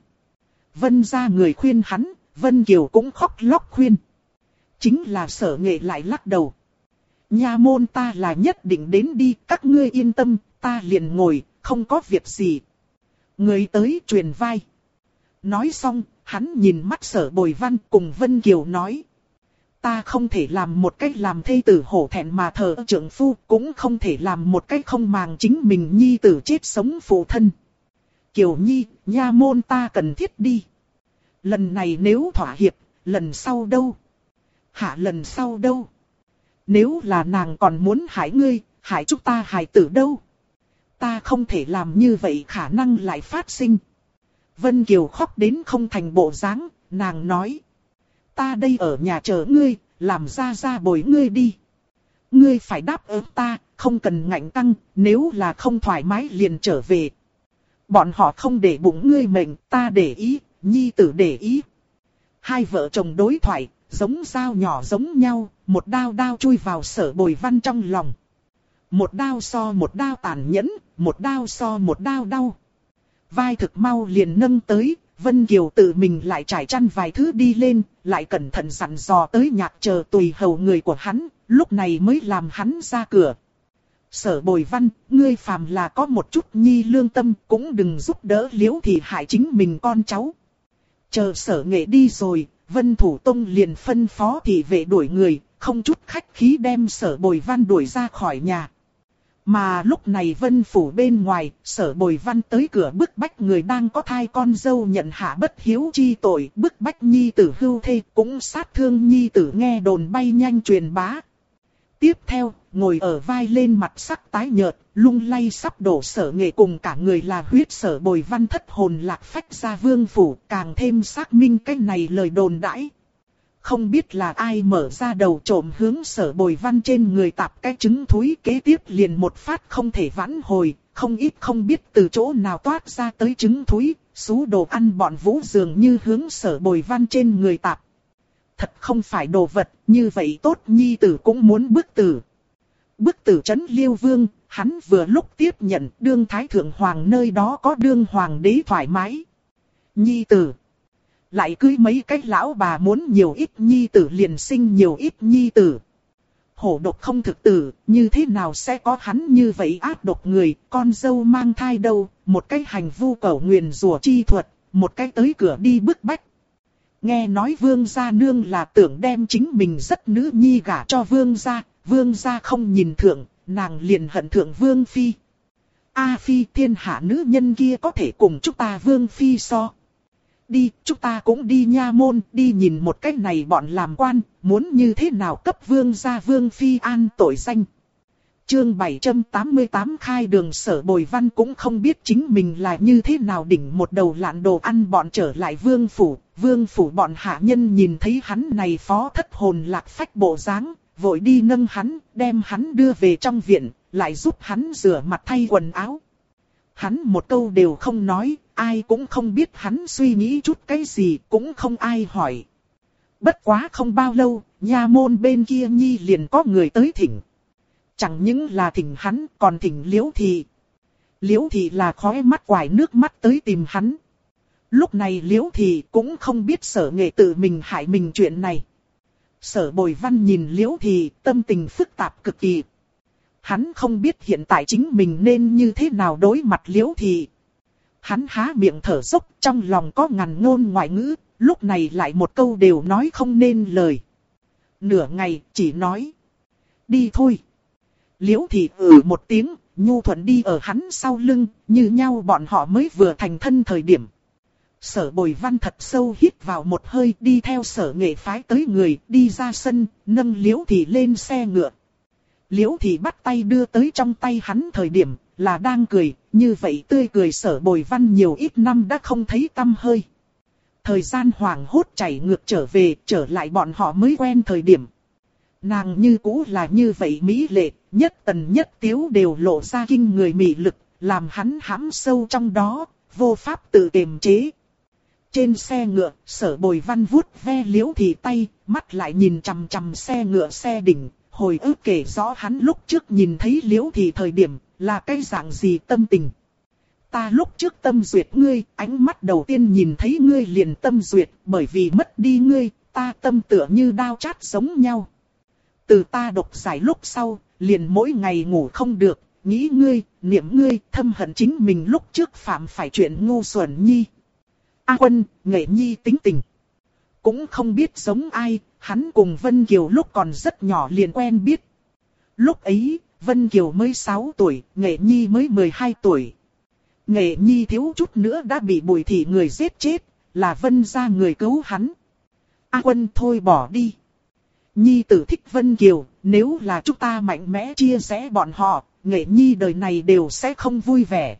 Vân gia người khuyên hắn, Vân Kiều cũng khóc lóc khuyên. Chính là Sở Nghệ lại lắc đầu. Nha môn ta là nhất định đến đi, các ngươi yên tâm, ta liền ngồi, không có việc gì. Người tới truyền vai. Nói xong, hắn nhìn mắt Sở Bồi Văn cùng Vân Kiều nói. Ta không thể làm một cách làm thê tử hổ thẹn mà thờ trưởng phu, cũng không thể làm một cách không màng chính mình nhi tử chết sống phụ thân. Kiều Nhi, nha môn ta cần thiết đi. Lần này nếu thỏa hiệp, lần sau đâu? Hạ lần sau đâu? Nếu là nàng còn muốn hại ngươi, hại chúng ta hại tử đâu? Ta không thể làm như vậy, khả năng lại phát sinh. Vân Kiều khóc đến không thành bộ dáng, nàng nói. Ta đây ở nhà chờ ngươi, làm ra bồi ngươi đi. Ngươi phải đáp ứng ta, không cần ngạnh căng, nếu là không thoải mái liền trở về. Bọn họ không để bụng ngươi mệnh, ta để ý, nhi tử để ý. Hai vợ chồng đối thoại, giống dao nhỏ giống nhau, một đao đao chui vào Sở Bồi Văn trong lòng. Một đao so một đao tàn nhẫn, một đao so một đao đau. Vai thực mau liền nâng tới, Vân Kiều tự mình lại trải chăn vài thứ đi lên, lại cẩn thận dặn dò tới nhạc chờ tùy hầu người của hắn, lúc này mới làm hắn ra cửa. Sở Bồi Văn, ngươi phàm là có một chút nhi lương tâm, cũng đừng giúp đỡ Liễu Thị hại chính mình con cháu. Chờ Sở Nghệ đi rồi, Vân Thủ Tông liền phân phó thị vệ đuổi người, không chút khách khí đem Sở Bồi Văn đuổi ra khỏi nhà. Mà lúc này Vân phủ bên ngoài, Sở Bồi Văn tới cửa bức bách người đang có thai con dâu nhận hạ bất hiếu chi tội, bức bách nhi tử hưu thê, cũng sát thương nhi tử, nghe đồn bay nhanh truyền bá. Tiếp theo, ngồi ở vai lên mặt sắc tái nhợt, lung lay sắp đổ Sở Nghệ cùng cả người là huyết Sở Bồi Văn thất hồn lạc phách ra vương phủ, càng thêm xác minh cái này lời đồn đãi. Không biết là ai mở ra đầu trộm hướng Sở Bồi Văn trên người tạp cái trứng thúi, kế tiếp liền một phát không thể vãn hồi, không ít không biết từ chỗ nào toát ra tới trứng thúi, xú đồ ăn bọn Vũ dường như hướng Sở Bồi Văn trên người tạp. Thật không phải đồ vật, như vậy tốt nhi tử cũng muốn bức tử. Bức tử trấn Liêu Vương, hắn vừa lúc tiếp nhận đương Thái Thượng Hoàng nơi đó có đương Hoàng đế thoải mái. Nhi tử. Lại cưới mấy cái lão bà muốn nhiều ít nhi tử liền sinh nhiều ít nhi tử. Hổ độc không thực tử, như thế nào sẽ có hắn như vậy ác độc người, con dâu mang thai đâu, một cái hành vu cẩu nguyền rủa chi thuật, một cái tới cửa đi bức bách. Nghe nói vương gia nương là tưởng đem chính mình rất nữ nhi gả cho vương gia không nhìn thượng, nàng liền hận thượng vương phi. A phi, thiên hạ nữ nhân kia có thể cùng chúng ta vương phi so. Đi, chúng ta cũng đi nha môn, đi nhìn một cách này bọn làm quan, muốn như thế nào cấp vương gia vương phi an tội danh. Chương 788 khai đường. Sở Bồi Văn cũng không biết chính mình là như thế nào đỉnh một đầu lạn đồ ăn bọn trở lại vương phủ bọn hạ nhân nhìn thấy hắn này phó thất hồn lạc phách bộ dáng, vội đi nâng hắn, đem hắn đưa về trong viện, lại giúp hắn rửa mặt thay quần áo. Hắn một câu đều không nói, ai cũng không biết hắn suy nghĩ chút cái gì, cũng không ai hỏi. Bất quá không bao lâu, nha môn bên kia nhi liền có người tới thỉnh. Chẳng những là thỉnh hắn, còn thỉnh Liễu Thị. Liễu Thị là khóe mắt quải nước mắt tới tìm hắn. Lúc này Liễu Thị cũng không biết Sở Nghệ tự mình hại mình chuyện này. Sở Bồi Văn nhìn Liễu Thị, tâm tình phức tạp cực kỳ. Hắn không biết hiện tại chính mình nên như thế nào đối mặt Liễu Thị. Hắn há miệng thở dốc, trong lòng có ngàn ngôn ngoại ngữ, lúc này lại một câu đều nói không nên lời. Nửa ngày, chỉ nói. Đi thôi. Liễu Thị một tiếng, nhu thuận đi ở hắn sau lưng, như nhau bọn họ mới vừa thành thân thời điểm. Sở Bồi Văn thật sâu hít vào một hơi, đi theo Sở Nghệ phái tới người, đi ra sân, nâng Liễu Thị lên xe ngựa. Liễu Thị bắt tay đưa tới trong tay hắn thời điểm, là đang cười, như vậy tươi cười Sở Bồi Văn nhiều ít năm đã không thấy tăm hơi. Thời gian hoảng hốt chảy ngược trở về, trở lại bọn họ mới quen thời điểm. Nàng như cũ là như vậy mỹ lệ, nhất tần nhất tiếu đều lộ ra kinh người mị lực, làm hắn hãm sâu trong đó, vô pháp tự kiềm chế. Trên xe ngựa, Sở Bồi Văn vuốt ve Liễu Thị tay, mắt lại nhìn chằm chằm xe ngựa xe đỉnh, hồi ức kể rõ hắn lúc trước nhìn thấy Liễu Thị thời điểm, là cái dạng gì tâm tình. Ta lúc trước tâm duyệt ngươi, ánh mắt đầu tiên nhìn thấy ngươi liền tâm duyệt, bởi vì mất đi ngươi, ta tâm tựa như đao chát giống nhau. Từ ta độc giải lúc sau, liền mỗi ngày ngủ không được, nghĩ ngươi, niệm ngươi, thâm hận chính mình lúc trước phạm phải chuyện ngu xuẩn nhi. A Quân, Nghệ Nhi tính tình. Cũng không biết giống ai, hắn cùng Vân Kiều lúc còn rất nhỏ liền quen biết. Lúc ấy, Vân Kiều mới 6 tuổi, Nghệ Nhi mới 12 tuổi. Nghệ Nhi thiếu chút nữa đã bị Bùi Thị người giết chết, là Vân gia người cứu hắn. A Quân thôi bỏ đi. Nhi tử thích Vân Kiều, nếu là chúng ta mạnh mẽ chia sẻ bọn họ, Nghệ Nhi đời này đều sẽ không vui vẻ.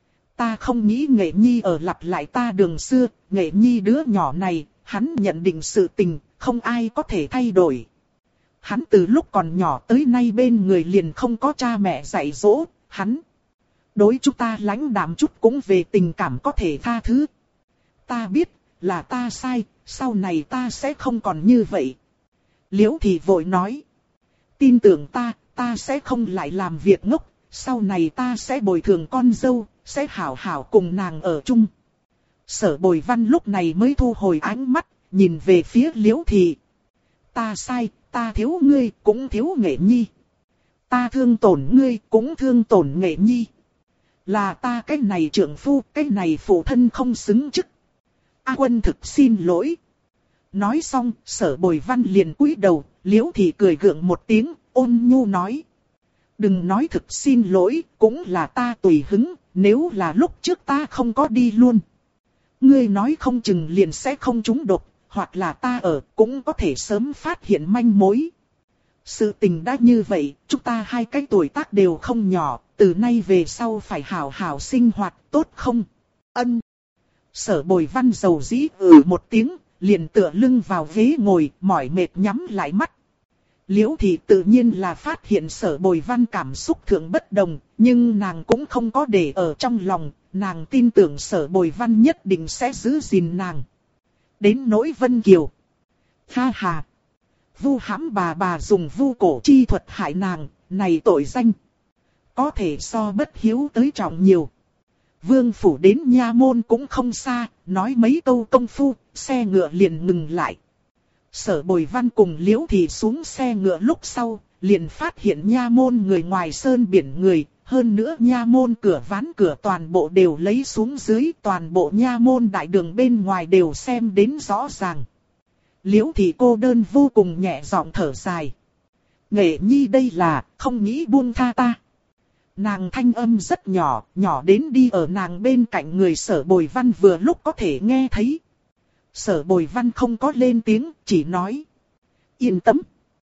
Ta không nghĩ Nghệ Nhi ở lặp lại ta đường xưa, Nghệ Nhi đứa nhỏ này, hắn nhận định sự tình, không ai có thể thay đổi. Hắn từ lúc còn nhỏ tới nay bên người liền không có cha mẹ dạy dỗ, hắn đối chúng ta lãnh đạm chút cũng về tình cảm có thể tha thứ. Ta biết, là ta sai, sau này ta sẽ không còn như vậy. Liễu Thị vội nói. Tin tưởng ta sẽ không lại làm việc ngốc, sau này ta sẽ bồi thường con dâu, sẽ hảo hảo cùng nàng ở chung. Sở Bồi Văn lúc này mới thu hồi ánh mắt, nhìn về phía Liễu Thị. Ta sai, ta thiếu ngươi, cũng thiếu Nghệ Nhi. Ta thương tổn ngươi, cũng thương tổn Nghệ Nhi. Là ta cái này trưởng phu, cái này phụ thân không xứng chức. A Quân thực xin lỗi. Nói xong, Sở Bồi Văn liền cúi đầu, Liễu Thị cười gượng một tiếng, ôn nhu nói. Đừng nói thực xin lỗi, cũng là ta tùy hứng, nếu là lúc trước ta không có đi luôn. Ngươi nói không chừng liền sẽ không trúng độc, hoặc là ta ở cũng có thể sớm phát hiện manh mối. Sự tình đã như vậy, chúng ta hai cái tuổi tác đều không nhỏ, từ nay về sau phải hảo hảo sinh hoạt, tốt không? Ân. Sở Bồi Văn dầu dĩ một tiếng, liền tựa lưng vào ghế ngồi, mỏi mệt nhắm lại mắt. Liễu Thị tự nhiên là phát hiện Sở Bồi Văn cảm xúc thượng bất đồng, nhưng nàng cũng không có để ở trong lòng, nàng tin tưởng Sở Bồi Văn nhất định sẽ giữ gìn nàng. Đến nỗi Vân Kiều. Ha ha. Vu hãm bà dùng vu cổ chi thuật hại nàng, này tội danh. Có thể so bất hiếu tới trọng nhiều. Vương phủ đến nha môn cũng không xa, nói mấy câu công phu, xe ngựa liền ngừng lại. Sở Bồi Văn cùng Liễu Thị xuống xe ngựa lúc sau, liền phát hiện nha môn người ngoài sơn biển người, hơn nữa nha môn cửa ván cửa toàn bộ đều lấy xuống dưới, toàn bộ nha môn đại đường bên ngoài đều xem đến rõ ràng. Liễu Thị cô đơn vô cùng nhẹ giọng thở dài. Nghệ nhi đây là không nghĩ buông tha ta. Nàng thanh âm rất nhỏ, nhỏ đến đi ở nàng bên cạnh người Sở Bồi Văn vừa lúc có thể nghe thấy. Sở Bồi Văn không có lên tiếng, chỉ nói. Yên tâm.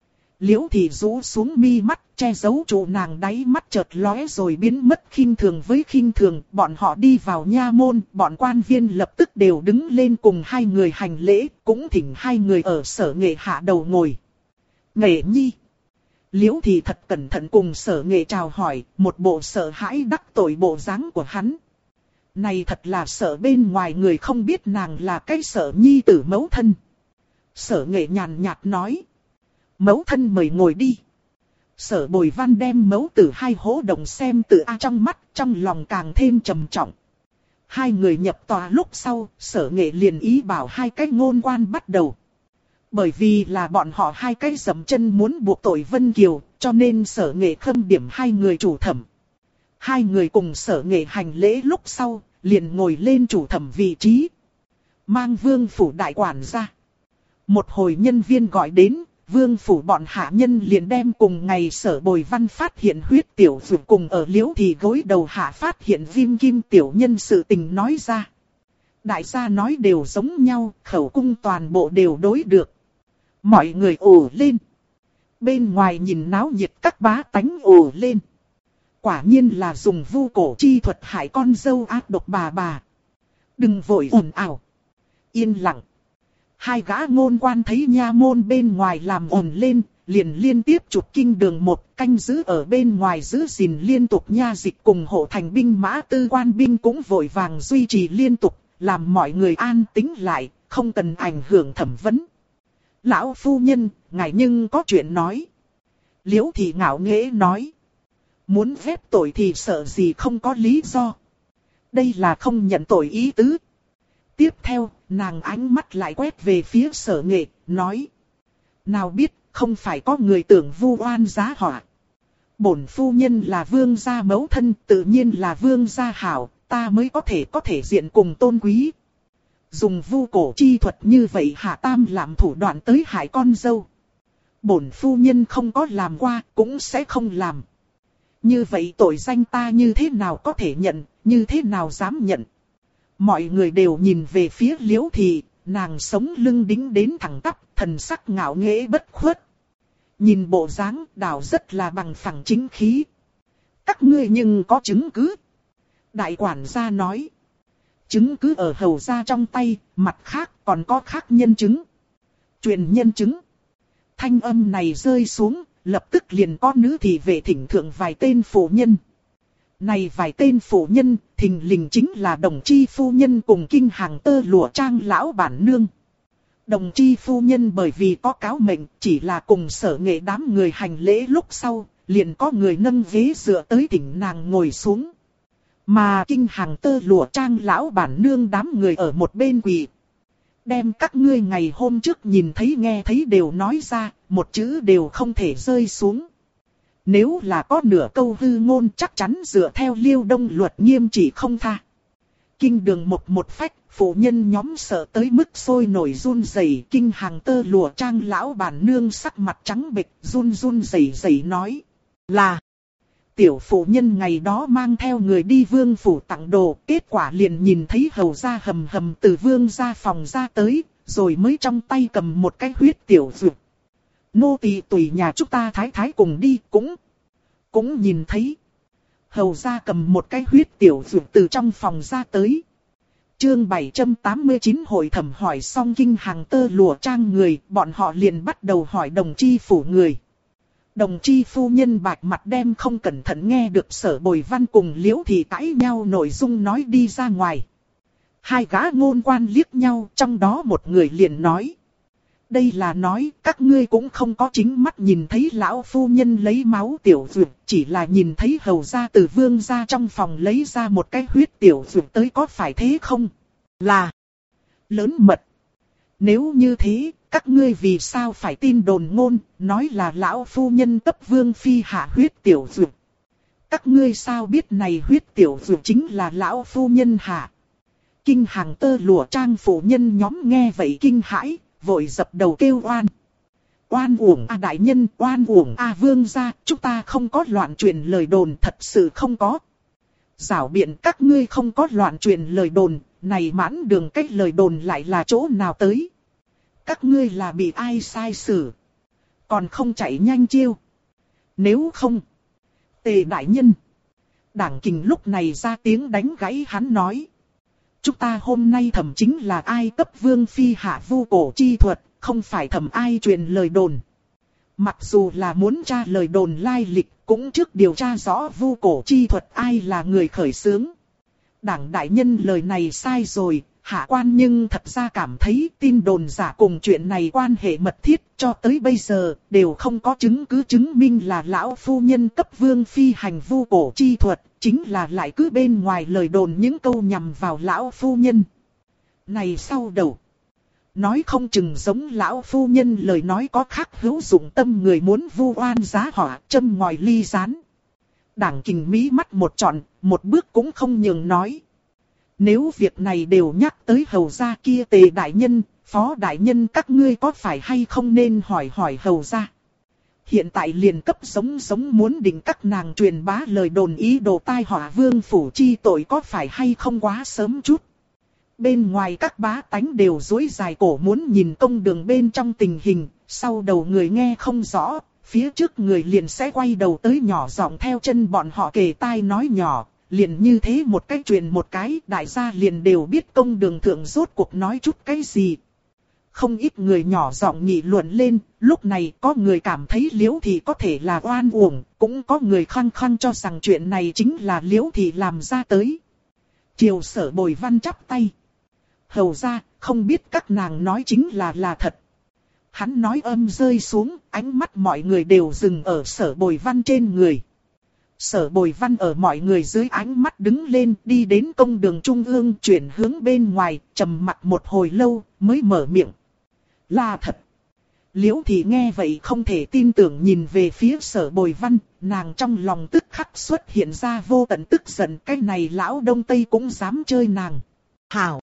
Liễu Thị rũ xuống mi mắt, che giấu trụ nàng đáy mắt chợt lóe rồi biến mất khinh thường với khinh thường. Bọn họ đi vào nha môn, bọn quan viên lập tức đều đứng lên cùng hai người hành lễ, cũng thỉnh hai người ở Sở Nghệ hạ đầu ngồi. Nghệ nhi. Liễu Thị thật cẩn thận cùng Sở Nghệ chào hỏi, một bộ sợ hãi đắc tội bộ dáng của hắn. Này thật là sợ bên ngoài người không biết nàng là cái Sở nhi tử mẫu thân. Sở Nghệ nhàn nhạt nói. Mẫu thân mời ngồi đi. Sở Bồi Văn đem mẫu tử hai hố đồng xem tự trong mắt, trong lòng càng thêm trầm trọng. Hai người nhập tòa lúc sau, Sở Nghệ liền ý bảo hai cái ngôn quan bắt đầu. Bởi vì là bọn họ hai cái dậm chân muốn buộc tội Vân Kiều, cho nên Sở Nghệ khâm điểm hai người chủ thẩm. Hai người cùng Sở Nghệ hành lễ lúc sau, liền ngồi lên chủ thẩm vị trí. Mang Vương phủ đại quản ra. Một hồi nhân viên gọi đến, Vương phủ bọn hạ nhân liền đem cùng ngày Sở Bồi Văn phát hiện huyết tiểu dược cùng ở Liễu Thị gối đầu hạ phát hiện viêm kim tiểu nhân sự tình nói ra. Đại gia nói đều giống nhau, khẩu cung toàn bộ đều đối được. Mọi người ồ lên. Bên ngoài nhìn náo nhiệt các bá tánh ồ lên. Quả nhiên là dùng vu cổ chi thuật hại con dâu ác độc bà. Đừng vội ồn ào. Yên lặng. Hai gã ngôn quan thấy nha môn bên ngoài làm ồn lên, liền liên tiếp chụp kinh đường một canh giữ ở bên ngoài giữ gìn liên tục nha dịch cùng hộ thành binh mã tư quan binh cũng vội vàng duy trì liên tục, làm mọi người an tĩnh lại, không cần ảnh hưởng thẩm vấn. Lão phu nhân, ngài nhưng có chuyện nói. Liễu Thị ngạo nghễ nói. Muốn phép tội thì sợ gì không có lý do. Đây là không nhận tội ý tứ. Tiếp theo, nàng ánh mắt lại quét về phía Sở Nghệ, nói. Nào biết, không phải có người tưởng vu oan giá họa. Bổn phu nhân là vương gia mẫu thân, tự nhiên là vương gia hảo, ta mới có thể diện cùng tôn quý. Dùng vu cổ chi thuật như vậy hạ tam làm thủ đoạn tới hại con dâu. Bổn phu nhân không có làm qua, cũng sẽ không làm. Như vậy tội danh ta như thế nào có thể nhận, như thế nào dám nhận. Mọi người đều nhìn về phía Liễu Thị, nàng sống lưng đính đến thẳng tắp, thần sắc ngạo nghễ bất khuất. Nhìn bộ dáng đảo rất là bằng phẳng chính khí. Các ngươi nhưng có chứng cứ. Đại quản gia nói. Chứng cứ ở hầu gia trong tay, mặt khác còn có khác nhân chứng. Truyền nhân chứng. Thanh âm này rơi xuống, lập tức liền có nữ thị vệ thỉnh thượng vài tên phụ nhân. Này vài tên phụ nhân, thình lình chính là Đồng Chi phu nhân cùng kinh hàng tơ lụa trang lão bản nương. Đồng Chi phu nhân bởi vì có cáo mệnh, chỉ là cùng Sở Nghệ đám người hành lễ lúc sau, liền có người nâng ghế dựa tới thỉnh nàng ngồi xuống. Mà kinh hàng tơ lụa trang lão bản nương đám người ở một bên quỳ. Đem các ngươi ngày hôm trước nhìn thấy nghe thấy đều nói ra, một chữ đều không thể rơi xuống. Nếu là có nửa câu hư ngôn chắc chắn dựa theo Liêu Đông luật nghiêm trị không tha. Kinh đường một phách, phụ nhân nhóm sợ tới mức sôi nổi run rẩy. Kinh hàng tơ lụa trang lão bản nương sắc mặt trắng bệch, run rẩy rẩy nói. Là, tiểu phụ nhân ngày đó mang theo người đi vương phủ tặng đồ, kết quả liền nhìn thấy hầu gia hầm hầm từ vương gia phòng ra tới, rồi mới trong tay cầm một cái huyết tiểu dược. Nô tỳ tùy nhà chúng ta thái thái cùng đi, cũng nhìn thấy. Hầu gia cầm một cái huyết tiểu dược từ trong phòng ra tới. Chương 789 hội thẩm hỏi xong kinh hàng tơ lụa trang người, bọn họ liền bắt đầu hỏi đồng chi phủ người. Đồng chi phu nhân bạch mặt đem không cẩn thận nghe được Sở Bồi Văn cùng Liễu Thị cãi nhau nội dung nói đi ra ngoài. Hai gã ngôn quan liếc nhau, trong đó một người liền nói. Đây là nói các ngươi cũng không có chính mắt nhìn thấy lão phu nhân lấy máu tiểu dược, chỉ là nhìn thấy hầu gia từ vương gia trong phòng lấy ra một cái huyết tiểu dược tới, có phải thế không? Là lớn mật. Nếu như thế, các ngươi vì sao phải tin đồn ngôn, nói là lão phu nhân cấp vương phi hạ huyết tiểu dược? Các ngươi sao biết này huyết tiểu dược chính là lão phu nhân hạ? Kinh hàng tơ lụa trang phụ nhân nhóm nghe vậy kinh hãi, vội dập đầu kêu oan. Oan uổng a đại nhân, oan uổng a vương gia, chúng ta không có loạn truyền lời đồn, thật sự không có. Giảo biện các ngươi không có loạn truyền lời đồn, này mãn đường cách lời đồn lại là chỗ nào tới? Các ngươi là bị ai sai xử? Còn không chạy nhanh chiêu. Nếu không, Tề đại nhân. Đảng Kình lúc này ra tiếng đánh gãy hắn nói. Chúng ta hôm nay thẩm chính là ai cấp vương phi hạ vu cổ chi thuật, không phải thẩm ai truyền lời đồn. Mặc dù là muốn tra lời đồn lai lịch, cũng trước điều tra rõ vu cổ chi thuật ai là người khởi xướng. Đảng đại nhân lời này sai rồi, hạ quan nhưng thật ra cảm thấy tin đồn giả cùng chuyện này quan hệ mật thiết, cho tới bây giờ đều không có chứng cứ chứng minh là lão phu nhân cấp vương phi hành vu cổ chi thuật, chính là lại cứ bên ngoài lời đồn những câu nhằm vào lão phu nhân. Này sau đầu, nói không chừng giống lão phu nhân lời nói có khác hữu dụng tâm người muốn vu oan giá họa, châm ngòi ly gián. Đảng Kình mí mắt một trọn, một bước cũng không nhường nói. Nếu việc này đều nhắc tới hầu gia kia Tề đại nhân, Phó đại nhân các ngươi có phải hay không nên hỏi hầu gia. Hiện tại liền cấp giống muốn định các nàng truyền bá lời đồn ý đồ tai họa vương phủ chi tội, có phải hay không quá sớm chút. Bên ngoài các bá tánh đều duỗi dài cổ muốn nhìn công đường bên trong tình hình, sau đầu người nghe không rõ, phía trước người liền sẽ quay đầu tới nhỏ giọng theo chân bọn họ kề tai nói nhỏ. Liền như thế một cái truyền một cái, đại gia liền đều biết công đường thượng rốt cuộc nói chút cái gì. Không ít người nhỏ giọng nghị luận lên, lúc này có người cảm thấy Liễu Thị có thể là oan uổng, cũng có người khăng khăng cho rằng chuyện này chính là Liễu Thị làm ra tới. Triều Sở Bồi Văn chắp tay. Hầu ra, không biết các nàng nói chính là thật. Hắn nói âm rơi xuống, ánh mắt mọi người đều dừng ở Sở Bồi Văn trên người. Sở Bồi Văn ở mọi người dưới ánh mắt đứng lên, đi đến công đường trung ương, chuyển hướng bên ngoài, trầm mặt một hồi lâu, mới mở miệng. Là thật. Liễu Thị nghe vậy không thể tin tưởng nhìn về phía Sở Bồi Văn, nàng trong lòng tức khắc xuất hiện ra vô tận tức giận, cái này lão Đông Tây cũng dám chơi nàng. Hảo.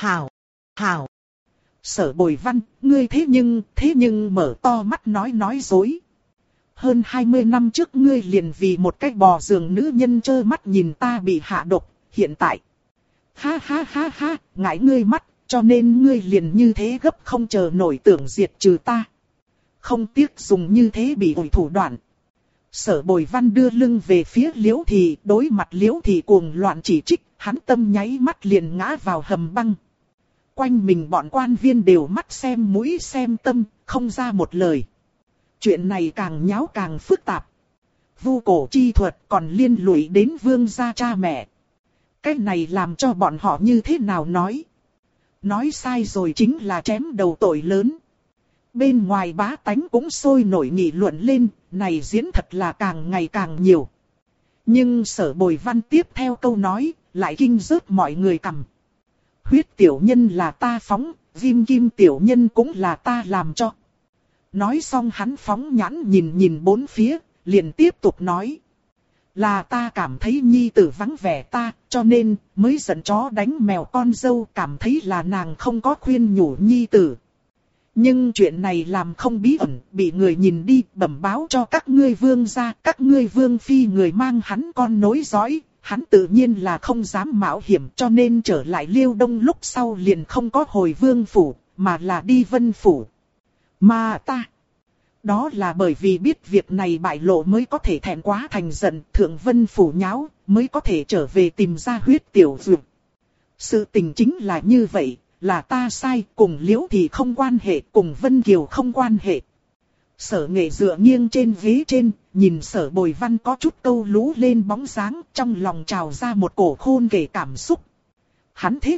Sở Bồi Văn, ngươi thế nhưng mở to mắt nói dối. Hơn 20 năm trước ngươi liền vì một cái bò giường nữ nhân trơ mắt nhìn ta bị hạ độc, hiện tại. Ha, ngại ngươi mắt, cho nên ngươi liền như thế gấp không chờ nổi tưởng diệt trừ ta. Không tiếc dùng như thế bị ủi thủ đoạn. Sở Bồi Văn đưa lưng về phía Liễu Thị, đối mặt Liễu Thị cuồng loạn chỉ trích, hắn tâm nháy mắt liền ngã vào hầm băng. Quanh mình bọn quan viên đều mắt xem mũi xem tâm, không ra một lời. Chuyện này càng nháo càng phức tạp. Vu cổ chi thuật còn liên lụy đến vương gia cha mẹ. Cái này làm cho bọn họ như thế nào nói? Nói sai rồi chính là chém đầu tội lớn. Bên ngoài bá tánh cũng sôi nổi nghị luận lên, này diễn thật là càng ngày càng nhiều. Nhưng Sở Bồi Văn tiếp theo câu nói, lại kinh rớt mọi người cằm. Huyết tiểu nhân là ta phóng, viêm kim tiểu nhân cũng là ta làm cho. Nói xong hắn phóng nhãn nhìn bốn phía, liền tiếp tục nói. Là ta cảm thấy nhi tử vắng vẻ ta, cho nên mới giận chó đánh mèo con dâu, cảm thấy là nàng không có khuyên nhủ nhi tử. Nhưng chuyện này làm không bí ẩn, bị người nhìn đi, bẩm báo cho các ngươi vương gia, các ngươi vương phi người mang hắn con nối dõi, hắn tự nhiên là không dám mạo hiểm, cho nên trở lại Liêu Đông lúc sau liền không có hồi vương phủ, mà là đi Vân phủ. Mà ta, đó là bởi vì biết việc này bại lộ mới có thể thẹn quá thành giận, thượng Vân phủ nháo, mới có thể trở về tìm ra huyết tiểu dược. Sự tình chính là như vậy, là ta sai, cùng Liễu Thị không quan hệ, cùng Vân Kiều không quan hệ. Sở Nghệ dựa nghiêng trên ghế trên, nhìn Sở Bồi Văn có chút câu lú lên bóng dáng, trong lòng trào ra một cổ khôn kể cảm xúc. Hắn thế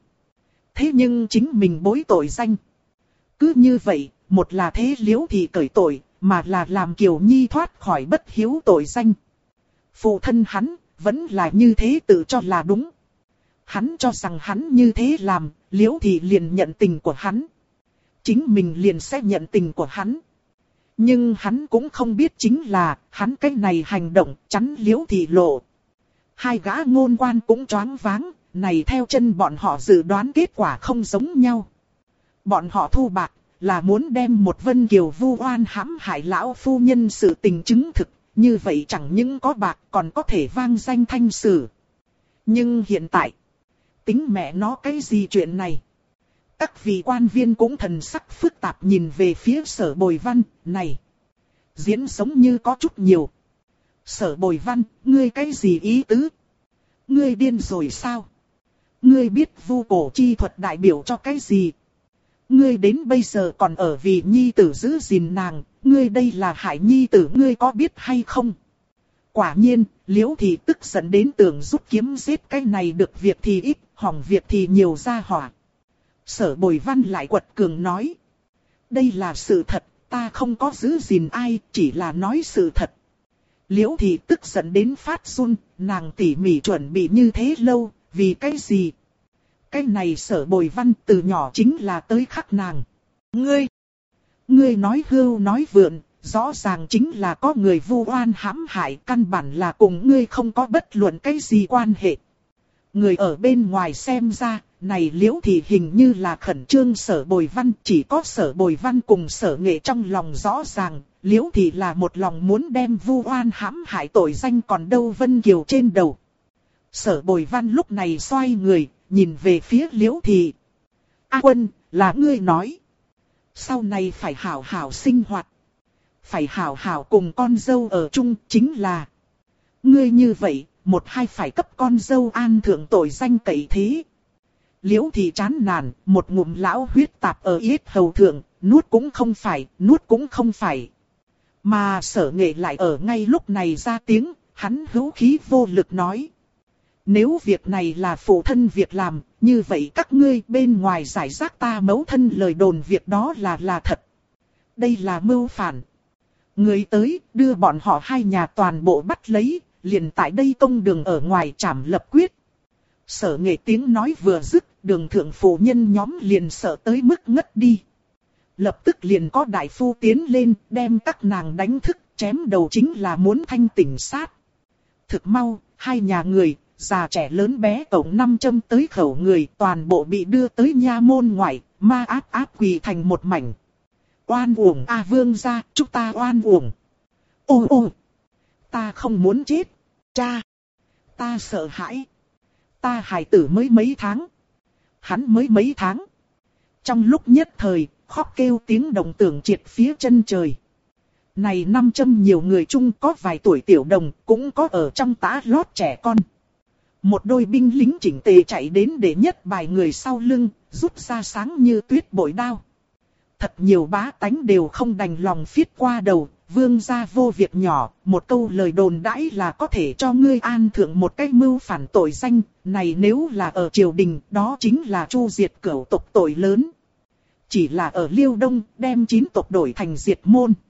nhưng chính mình bối tội danh. Cứ như vậy, một là thế Liễu Thị cởi tội, mà là làm Kiều Nhi thoát khỏi bất hiếu tội danh. Phụ thân hắn, vẫn là như thế tự cho là đúng. Hắn cho rằng hắn như thế làm, Liễu Thị liền nhận tình của hắn. Chính mình liền sẽ nhận tình của hắn. Nhưng hắn cũng không biết chính là, hắn cái này hành động chắn Liễu Thị lộ. Hai gã ngôn quan cũng choáng váng, này theo chân bọn họ dự đoán kết quả không giống nhau. Bọn họ thu bạc, là muốn đem một Vân Kiều vu oan hãm hại lão phu nhân sự tình chứng thực, như vậy chẳng những có bạc còn có thể vang danh thanh sử. Nhưng hiện tại, tính mẹ nó cái gì chuyện này? Các vị quan viên cũng thần sắc phức tạp nhìn về phía Sở Bồi Văn, này. Diễn sống như có chút nhiều. Sở Bồi Văn, ngươi cái gì ý tứ? Ngươi điên rồi sao? Ngươi biết vu cổ chi thuật đại biểu cho cái gì? Ngươi đến bây giờ còn ở vì nhi tử giữ gìn nàng, ngươi đây là hại nhi tử, ngươi có biết hay không? Quả nhiên, Liễu Thị tức giận đến tưởng rút kiếm giết cái này, được việc thì ít, hỏng việc thì nhiều ra hỏa. Sở Bồi Văn lại quật cường nói. Đây là sự thật, ta không có giữ gìn ai, chỉ là nói sự thật. Liễu Thị tức giận đến phát run, nàng tỉ mỉ chuẩn bị như thế lâu, vì cái gì? Cái này Sở Bồi Văn từ nhỏ chính là tới khắc nàng. Ngươi nói hưu nói vượn, rõ ràng chính là có người vu oan hãm hại, căn bản là cùng ngươi không có bất luận cái gì quan hệ. Người ở bên ngoài xem ra, này Liễu Thị hình như là khẩn trương Sở Bồi Văn, chỉ có Sở Bồi Văn cùng Sở Nghệ trong lòng rõ ràng, Liễu Thị là một lòng muốn đem vu oan hãm hại tội danh còn đâu Vân Kiều trên đầu. Sở Bồi Văn lúc này xoay người, nhìn về phía Liễu Thị. A Quân, là ngươi nói. Sau này phải hảo hảo sinh hoạt. Phải hảo hảo cùng con dâu ở chung, chính là. Ngươi như vậy, một hai phải cấp con dâu an thượng tội danh cậy thế. Liễu Thị chán nản, một ngụm lão huyết tạp ở yết hầu thượng, nuốt cũng không phải. Mà Sở Nghệ lại ở ngay lúc này ra tiếng, hắn hữu khí vô lực nói. Nếu việc này là phụ thân việc làm, như vậy các ngươi bên ngoài giải rác ta mẫu thân lời đồn việc đó là thật. Đây là mưu phản. Người tới, đưa bọn họ hai nhà toàn bộ bắt lấy, liền tại đây công đường ở ngoài trảm lập quyết. Sở Nghệ tiếng nói vừa dứt, đường thượng phụ nhân nhóm liền sợ tới mức ngất đi. Lập tức liền có đại phu tiến lên, đem các nàng đánh thức, chém đầu chính là muốn thanh tỉnh sát. Thực mau, hai nhà người, già trẻ lớn bé cộng 5 châm tới khẩu người, toàn bộ bị đưa tới nha môn ngoại, ma áp quỳ thành một mảnh. Oan uổng a vương gia, chúng ta oan uổng. Ô, ta không muốn chết. Cha, ta sợ hãi. Ta hài tử mới mấy tháng. Hắn mới mấy tháng. Trong lúc nhất thời, khóc kêu tiếng đồng tưởng triệt phía chân trời. Này 5 châm nhiều người chung có vài tuổi tiểu đồng, cũng có ở trong tã lót trẻ con. Một đôi binh lính chỉnh tề chạy đến để nhất bài người sau lưng, rút ra sáng như tuyết bội đao. Thật nhiều bá tánh đều không đành lòng phiết qua đầu, vương gia vô việc nhỏ, một câu lời đồn đãi là có thể cho ngươi an thượng một cái mưu phản tội danh, này nếu là ở triều đình, đó chính là chu diệt cửu tộc tội lớn. Chỉ là ở Liêu Đông, đem 9 tộc đổi thành diệt môn.